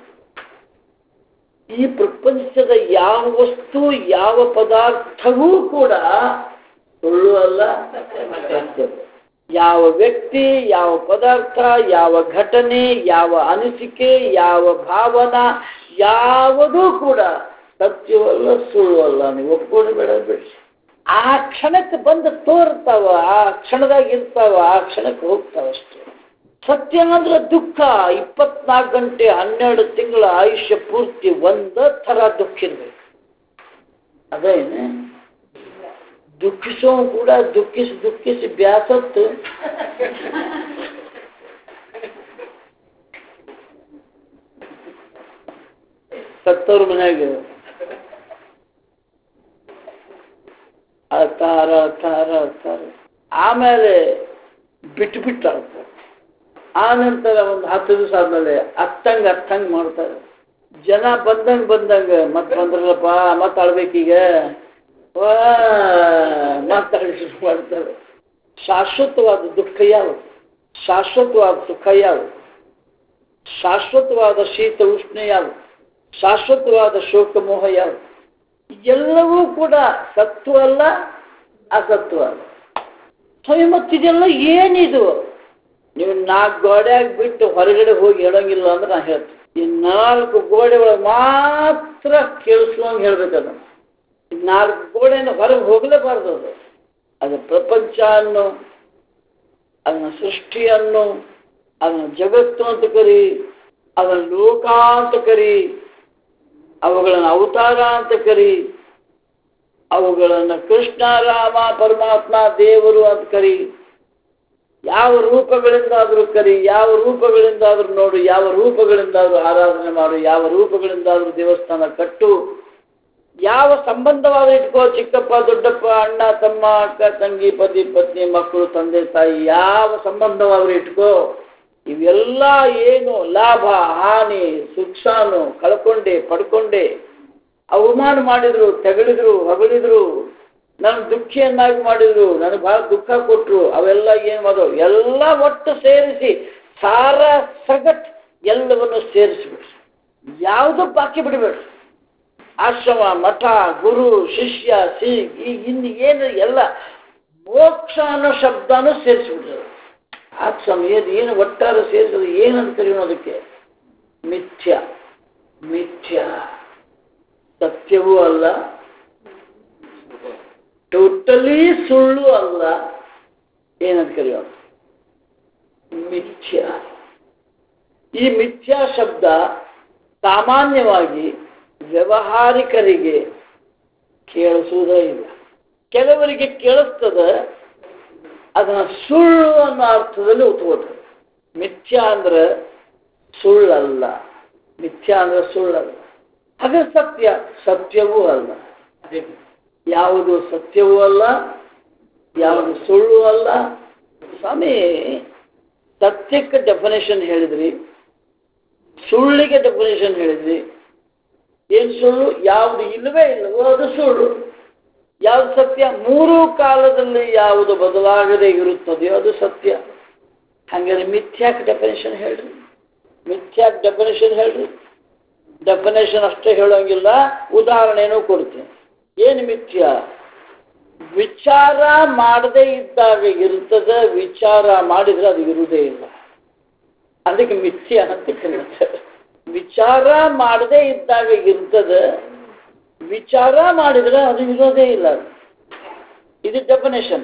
ಈ ಪ್ರಪಂಚದ ಯಾವ ವಸ್ತು ಯಾವ ಪದಾರ್ಥವೂ ಕೂಡ ಸುಳ್ಳು ಅಲ್ಲ, ಸತ್ಯ. ಯಾವ ವ್ಯಕ್ತಿ, ಯಾವ ಪದಾರ್ಥ, ಯಾವ ಘಟನೆ, ಯಾವ ಅನಿಸಿಕೆ, ಯಾವ ಭಾವನಾ, ಯಾವುದೂ ಕೂಡ ಸತ್ಯವಲ್ಲ, ಸುಳ್ಳು ಅಲ್ಲ. ನೀವು ಒಪ್ಕೊಂಡು ಬಿಡಿ. ಆ ಕ್ಷಣಕ್ಕೆ ಬಂದು ತೋರ್ತಾವ, ಆ ಕ್ಷಣದಾಗ ಇರ್ತಾವ, ಆ ಕ್ಷಣಕ್ಕೆ ಹೋಗ್ತಾವಷ್ಟೇ. ಸತ್ಯ ಅಂದ್ರೆ ದುಃಖ. 24 ಗಂಟೆ 12 ತಿಂಗಳ ಆಯುಷ್ಯ ಪೂರ್ತಿ ಒಂದೇ ಥರ ದುಃಖ ಇರ್ಬೇಕು. ಅದೇನೆ ದುಃಖಿಸೋ ಕೂಡ ದುಃಖಿಸಿ ಬ್ಯಾಸತ್ತು. ಸತ್ತವ್ರ ಮನ್ಯಾಗ ಅಳ್ತಾರ ಆಮೇಲೆ ಬಿಟ್ಟು ಅಳ್ತಾರೆ. ಆ ನಂತರ ಒಂದು 10 ದಿವಸ ಆದ್ಮೇಲೆ ಅತ್ತಂಗ್ ಮಾಡ್ತಾರೆ. ಜನ ಬಂದಂಗ ಮತ್ತೆ ಬಂದ್ರಲ್ಲಪ್ಪ ಮತ್ತೆ ಅಳ್ಬೇಕೀಗ, ಮಾತಾಡಿ ಶುರು ಮಾಡ್ತಾರೆ. ಶಾಶ್ವತವಾದ ದುಃಖ ಯಾವುದು? ಶಾಶ್ವತವಾದ ಸುಖ ಯಾವುದು? ಶಾಶ್ವತವಾದ ಶೀತ ಉಷ್ಣ ಯಾವುದು? ಶಾಶ್ವತವಾದ ಶೋಕ ಮೋಹ ಯಾವುದು? ಎಲ್ಲವೂ ಕೂಡ ಸತ್ವ ಅಲ್ಲ, ಅಸತ್ವ ಅಲ್ಲ. ಮತ್ತಿದೆಲ್ಲ ಏನಿದು? ನೀವು 4 ಗೋಡೆಯಾಗ ಬಿಟ್ಟು ಹೊರಗಡೆ ಹೋಗಿ ಹೇಳೋಂಗಿಲ್ಲ ಅಂದ್ರೆ ನಾ ಹೇಳ್ತೀನಿ. ಈ 4 ಗೋಡೆ ಒಳಗೆ ಮಾತ್ರ ಕೇಳಿಸ್ಕೊಂಡ್ ಹೇಳ್ಬೇಕದ. 4 ಗೋಡೆಯಿಂದ ಹೊರಗೆ ಹೋಗಲೇಬಾರ್ದು. ಅದು ಪ್ರಪಂಚ ಅನ್ನು, ಅದನ್ನ ಸೃಷ್ಟಿಯನ್ನು, ಅದನ್ನ ಜಗತ್ತು ಅಂತ ಕರಿ, ಅದನ್ನ ಲೋಕ ಅಂತ ಕರಿ, ಅವುಗಳನ್ನು ಅವತಾರ ಅಂತ ಕರಿ, ಅವುಗಳನ್ನು ಕೃಷ್ಣ, ರಾಮ, ಪರಮಾತ್ಮ, ದೇವರು ಅಂತ ಕರಿ, ಯಾವ ರೂಪಗಳಿಂದಾದರೂ ಕರಿ, ಯಾವ ರೂಪಗಳಿಂದಾದರೂ ನೋಡು, ಯಾವ ರೂಪಗಳಿಂದಾದರೂ ಆರಾಧನೆ ಮಾಡು, ಯಾವ ರೂಪಗಳಿಂದಾದರೂ ದೇವಸ್ಥಾನ ಕಟ್ಟು, ಯಾವ ಸಂಬಂಧವಾದ ಇಟ್ಕೋ, ಚಿಕ್ಕಪ್ಪ, ದೊಡ್ಡಪ್ಪ, ಅಣ್ಣ, ತಮ್ಮ, ಅಕ್ಕ, ತಂಗಿ, ಪತಿ, ಪತ್ನಿ, ಮಕ್ಕಳು, ತಂದೆ, ತಾಯಿ, ಯಾವ ಸಂಬಂಧವಾದರೂ ಇಟ್ಕೋ. ಇವೆಲ್ಲ ಏನು ಲಾಭ ಹಾನಿ ಸುಕ್ಷಾನು ಕಳ್ಕೊಂಡೆ ಪಡ್ಕೊಂಡೆ, ಅವಮಾನ ಮಾಡಿದ್ರು, ತೆಗಳಿದ್ರು, ಹೊಗಳಿದ್ರು, ನನ್ನ ದುಃಖಿಯನ್ನಾಗಿ ಮಾಡಿದ್ರು, ನನಗೆ ಬಹಳ ದುಃಖ ಕೊಟ್ಟರು, ಅವೆಲ್ಲ ಏನು ಮಾಡೋದು, ಎಲ್ಲ ಒಟ್ಟು ಸೇರಿಸಿ ಸಾರ ಸಗಟ್ ಎಲ್ಲವನ್ನು ಸೇರಿಸಿಬಿಡ್ರಿ. ಯಾವುದೂ ಬಾಕಿ ಬಿಡಬೇಡ್ರಿ. ಆಶ್ರಮ, ಮಠ, ಗುರು, ಶಿಷ್ಯ, ಇನ್ನು ಏನು ಎಲ್ಲ ಮೋಕ್ಷ ಅನ್ನೋ ಶಬ್ದನೂ ಸೇರಿಸಿಬಿಡ್ರಿ. ಆಶ್ರಮ ಏನು ಒಟ್ಟಾರೆ ಸೇರಿಸೋದು ಏನಂತ ಕರೆಯೋದಕ್ಕೆ? ಮಿಥ್ಯ. ಸತ್ಯವೂ ಅಲ್ಲ, ಟೋಟಲಿ ಸುಳ್ಳು ಅಲ್ಲ. ಏನಂತ ಕರೆಯೋದು? ಮಿಥ್ಯ. ಈ ಮಿಥ್ಯಾ ಶಬ್ದ ಸಾಮಾನ್ಯವಾಗಿ ವ್ಯವಹಾರಿಕರಿಗೆ ಕೇಳಿಸುವುದೇ ಇಲ್ಲ. ಕೆಲವರಿಗೆ ಕೇಳಿಸ್ತದೆ, ಅದನ್ನ ಸುಳ್ಳು ಅನ್ನೋ ಅರ್ಥದಲ್ಲಿ ಉತ್ಕೋತಾರೆ. ಮಿಥ್ಯಾ ಅಂದ್ರೆ ಸುಳ್ಳಲ್ಲ, ಮಿಥ್ಯಾ ಅಂದ್ರೆ ಸುಳ್ಳಲ್ಲ. ಹಾಗೆ ಸತ್ಯವೂ ಅಲ್ಲ. ಯಾವುದು ಸತ್ಯವೂ ಅಲ್ಲ, ಯಾವುದು ಸುಳ್ಳು ಅಲ್ಲ. ಸ್ವಾಮಿ, ಸತ್ಯಕ್ಕೆ ಡೆಫಿನೇಷನ್ ಹೇಳಿದ್ರಿ, ಸುಳ್ಳಿಗೆ ಡೆಫಿನೇಷನ್ ಹೇಳಿದ್ರಿ. ಏನು ಸುಳ್ಳು? ಯಾವುದು ಇಲ್ಲವೇ ಇಲ್ಲವೋ ಅದು ಸುಳ್ಳು. ಯಾವುದು ಸತ್ಯ? 3 ಕಾಲದಲ್ಲಿ ಯಾವುದು ಬದಲಾಗದೆ ಇರುತ್ತದೆಯೋ ಅದು ಸತ್ಯ. ಹಾಗಾದ್ರೆ ಮಿಥ್ಯಾಕ್ ಡೆಫಿನೇಷನ್ ಹೇಳ್ರಿ. ಡೆಫಿನೇಷನ್ ಅಷ್ಟೇ ಹೇಳೋಂಗಿಲ್ಲ, ಉದಾಹರಣೆನೂ ಕೊಡ್ತೀನಿ. ಏನು ಮಿಥ್ಯ? ವಿಚಾರ ಮಾಡದೇ ಇದ್ದಾಗ ಇರ್ತದೆ, ವಿಚಾರ ಮಾಡಿದ್ರೆ ಅದು ಇರುವುದೇ ಇಲ್ಲ. ಅದಕ್ಕೆ ಮಿಥ್ಯ ಅಂತ ಕರೀತಾರೆ. ವಿಚಾರ ಮಾಡದೇ ಇದ್ದಾಗ ಇರ್ತದೆ, ವಿಚಾರ ಮಾಡಿದ್ರೆ ಅದು ಇರೋದೇ ಇಲ್ಲ. ಇದು ಡೆಫಿನೇಷನ್.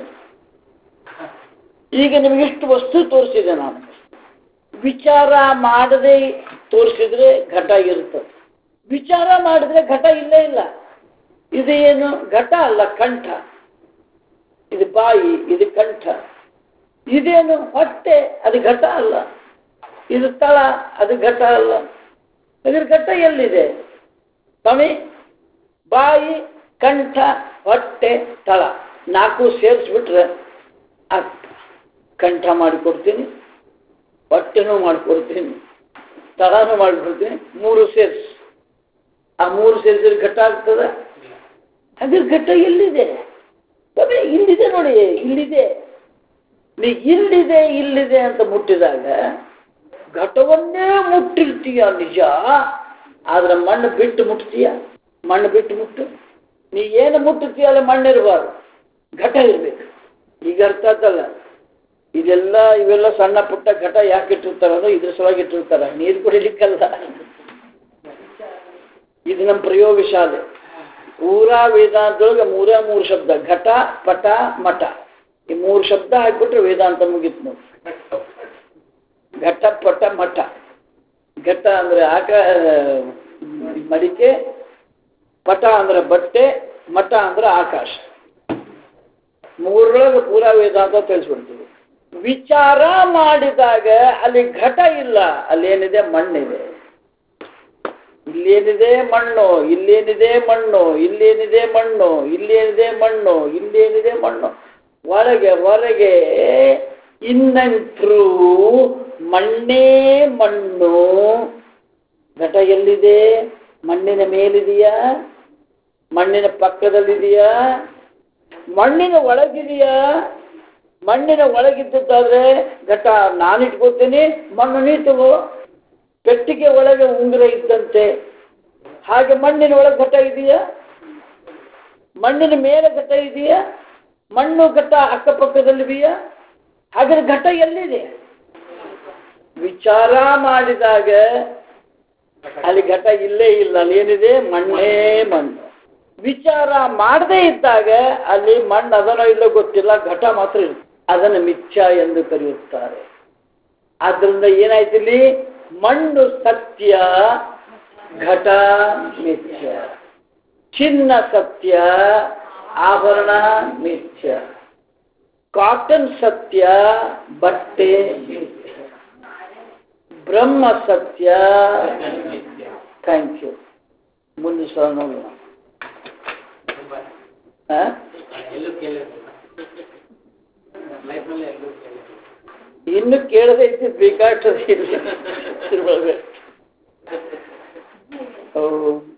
ಈಗ ನಿಮಗೆ ಇಷ್ಟು ವಸ್ತು ತೋರಿಸಿದೆ ನಾನು, ವಿಚಾರ ಮಾಡದೆ ತೋರಿಸಿದ್ರೆ ಘಟ ಇರ್ತದೆ. ವಿಚಾರ ಮಾಡಿದ್ರೆ ಘಟ ಇಲ್ಲೇ ಇಲ್ಲ. ಇದು ಏನು ಘಟ ಅಲ್ಲ, ಕಂಠ. ಇದು ಬಾಯಿ, ಇದು ಕಂಠ. ಇದೇನು ಹೊಟ್ಟೆ, ಅದು ಘಟ ಅಲ್ಲ. ಇದು ತಳ, ಅದು ಘಟ ಅಲ್ಲ. ಇದ್ರ ಘಟ ಎಲ್ಲಿದೆ ಸ್ವಾಮಿ? ಬಾಯಿ, ಕಂಠ, ಹೊಟ್ಟೆ, ತಳ 4 ಸೇರಿಸ್ಬಿಟ್ರೆ ಅರ್ಥ. ಕಂಠ ಮಾಡಿಕೊಡ್ತೀನಿ, ಹೊಟ್ಟೆನೂ ಮಾಡಿಕೊಡ್ತೀನಿ, ತಳನೂ ಮಾಡಿಕೊಡ್ತೀನಿ. 3 ಸೇರಿಸಿ, ಆ 3 ಸೇರಿಸಿದ್ರೆ ಘಟ ಆಗ್ತದೆ? ಅದ್ರ ಘಟ ಎಲ್ಲಿದೆ ಸ್ವಾಮಿ? ಇಲ್ಲಿದೆ ನೋಡಿ, ಇಲ್ಲಿದೆ. ನೀ ಇಲ್ಲಿದೆ ಇಲ್ಲಿದೆ ಅಂತ ಮುಟ್ಟಿದಾಗ ಘಟವನ್ನೇ ಮುಟ್ಟಿರ್ತೀಯ ನಿಜ, ಆದ್ರೆ ಮಣ್ಣು ಬಿಟ್ಟು ಮುಟ್ತೀಯ. ಮಣ್ಣು ಬಿಟ್ಟು ಮುಟ್ಟು. ನೀ ಏನು ಮುಟ್ಟುತ್ತೀಯ ಅಲ್ಲಿ ಮಣ್ಣಿರಬಾರ್ದು, ಘಟ ಇರ್ಬೇಕು. ಈಗ ಅರ್ಥ ಆತಲ್ಲ? ಇವೆಲ್ಲ ಸಣ್ಣ ಪುಟ್ಟ ಘಟ ಯಾಕೆ ಇಟ್ಟಿರ್ತಾರ? ಇದ್ರ ಸಲುವಾಗಿ ಇಟ್ಟಿರ್ತಾರ, ನೀರು ಕುಡಿಲಿಕ್ಕಲ್ಲ. ಇದು ನಮ್ಮ ಪ್ರಯೋಗಶಾಲೆ. ಪೂರಾ ವೇದಾಂತದೊಳಗೆ 3 ಶಬ್ದ: ಘಟ, ಪಟ, ಮಠ. ಈ 3 ಶಬ್ದ ಹಾಕ್ಬಿಟ್ರೆ ವೇದಾಂತ ಮುಗಿತು ನೋಡಿ. ಘಟ, ಪಟ, ಮಠ. ಘಟ ಅಂದ್ರೆ ಮಡಿಕೆ, ಪಟ ಅಂದ್ರೆ ಬಟ್ಟೆ, ಮಠ ಅಂದ್ರೆ ಆಕಾಶ. 3ರೊಳಗೆ ಪೂರಾ ವೇದಾಂತ ತಿಳಿಸ್ಬಿಡ್ತೀವಿ. ವಿಚಾರ ಮಾಡಿದಾಗ ಅಲ್ಲಿ ಘಟ ಇಲ್ಲ, ಅಲ್ಲೇನಿದೆ? ಮಣ್ಣಿದೆ. ಇಲ್ಲೇನಿದೆ? ಮಣ್ಣು. ಇಲ್ಲೇನಿದೆ? ಮಣ್ಣು. ಇಲ್ಲೇನಿದೆ? ಮಣ್ಣು. ಇಲ್ಲೇನಿದೆ? ಮಣ್ಣು. ಇಲ್ಲೇನಿದೆ? ಮಣ್ಣು. ಒಳಗೆ ಹೊರಗೆ ಇನ್ನಂತ್ರೂ ಮಣ್ಣೇ ಮಣ್ಣು. ಘಟ ಎಲ್ಲಿದೆ? ಮಣ್ಣಿನ ಮೇಲಿದೆಯಾ? ಮಣ್ಣಿನ ಪಕ್ಕದಲ್ಲಿದೆಯಾ? ಮಣ್ಣಿನ ಒಳಗಿದೆಯಾ? ಮಣ್ಣಿನ ಒಳಗಿದ್ದಾದ್ರೆ ಘಟ ನಾನಿಟ್ಕೋತೀನಿ, ಮಣ್ಣು ನೀ ತಗೋ. ಪೆಟ್ಟಿಗೆ ಒಳಗೆ ಉಂಗುರ ಇದ್ದಂತೆ ಹಾಗೆ ಮಣ್ಣಿನ ಒಳಗೆ ಘಟ ಇದೆಯಾ? ಮಣ್ಣಿನ ಮೇಲೆ ಘಟ ಇದೆಯಾ? ಮಣ್ಣು ಘಟ ಅಕ್ಕಪಕ್ಕದಲ್ಲಿದೆಯಾ? ಹಾಗಾದ್ರೆ ಘಟ ಎಲ್ಲಿದೆ? ವಿಚಾರ ಮಾಡಿದಾಗ ಅಲ್ಲಿ ಘಟ ಇಲ್ಲೇ ಇಲ್ಲ, ಅಲ್ಲಿ ಏನಿದೆ? ಮಣ್ಣೇ ಮಣ್ಣು. ವಿಚಾರ ಮಾಡದೇ ಇದ್ದಾಗ ಅಲ್ಲಿ ಮಣ್ಣು ಅದನ್ನೋ ಇಲ್ಲೋ ಗೊತ್ತಿಲ್ಲ, ಘಟ ಮಾತ್ರ ಇರುತ್ತೆ. ಅದನ್ನು ಮಿಥ್ಯಾ ಎಂದು ಕರೆಯುತ್ತಾರೆ. ಆದ್ರಿಂದ ಏನಾಯ್ತು ಇಲ್ಲಿ? ಮಣ್ಣು ಸತ್ಯ, ಘಟ ಮಿಥ್ಯ. ಚಿನ್ನ ಸತ್ಯ, ಆಭರಣ ಮಿಥ್ಯ. ಕಾಟನ್ ಸತ್ಯ, ಬಟ್ಟೆ ಮಿಥ್ಯ. ಬ್ರಹ್ಮ ಸತ್ಯ. Thank you. ಮುಂದೆ ಸಲ ನೋಡೋಣ. ಇನ್ನು ಕೇಳದೆ ಇದ್ದು ಬೇಕಾಗ್ತದೆ.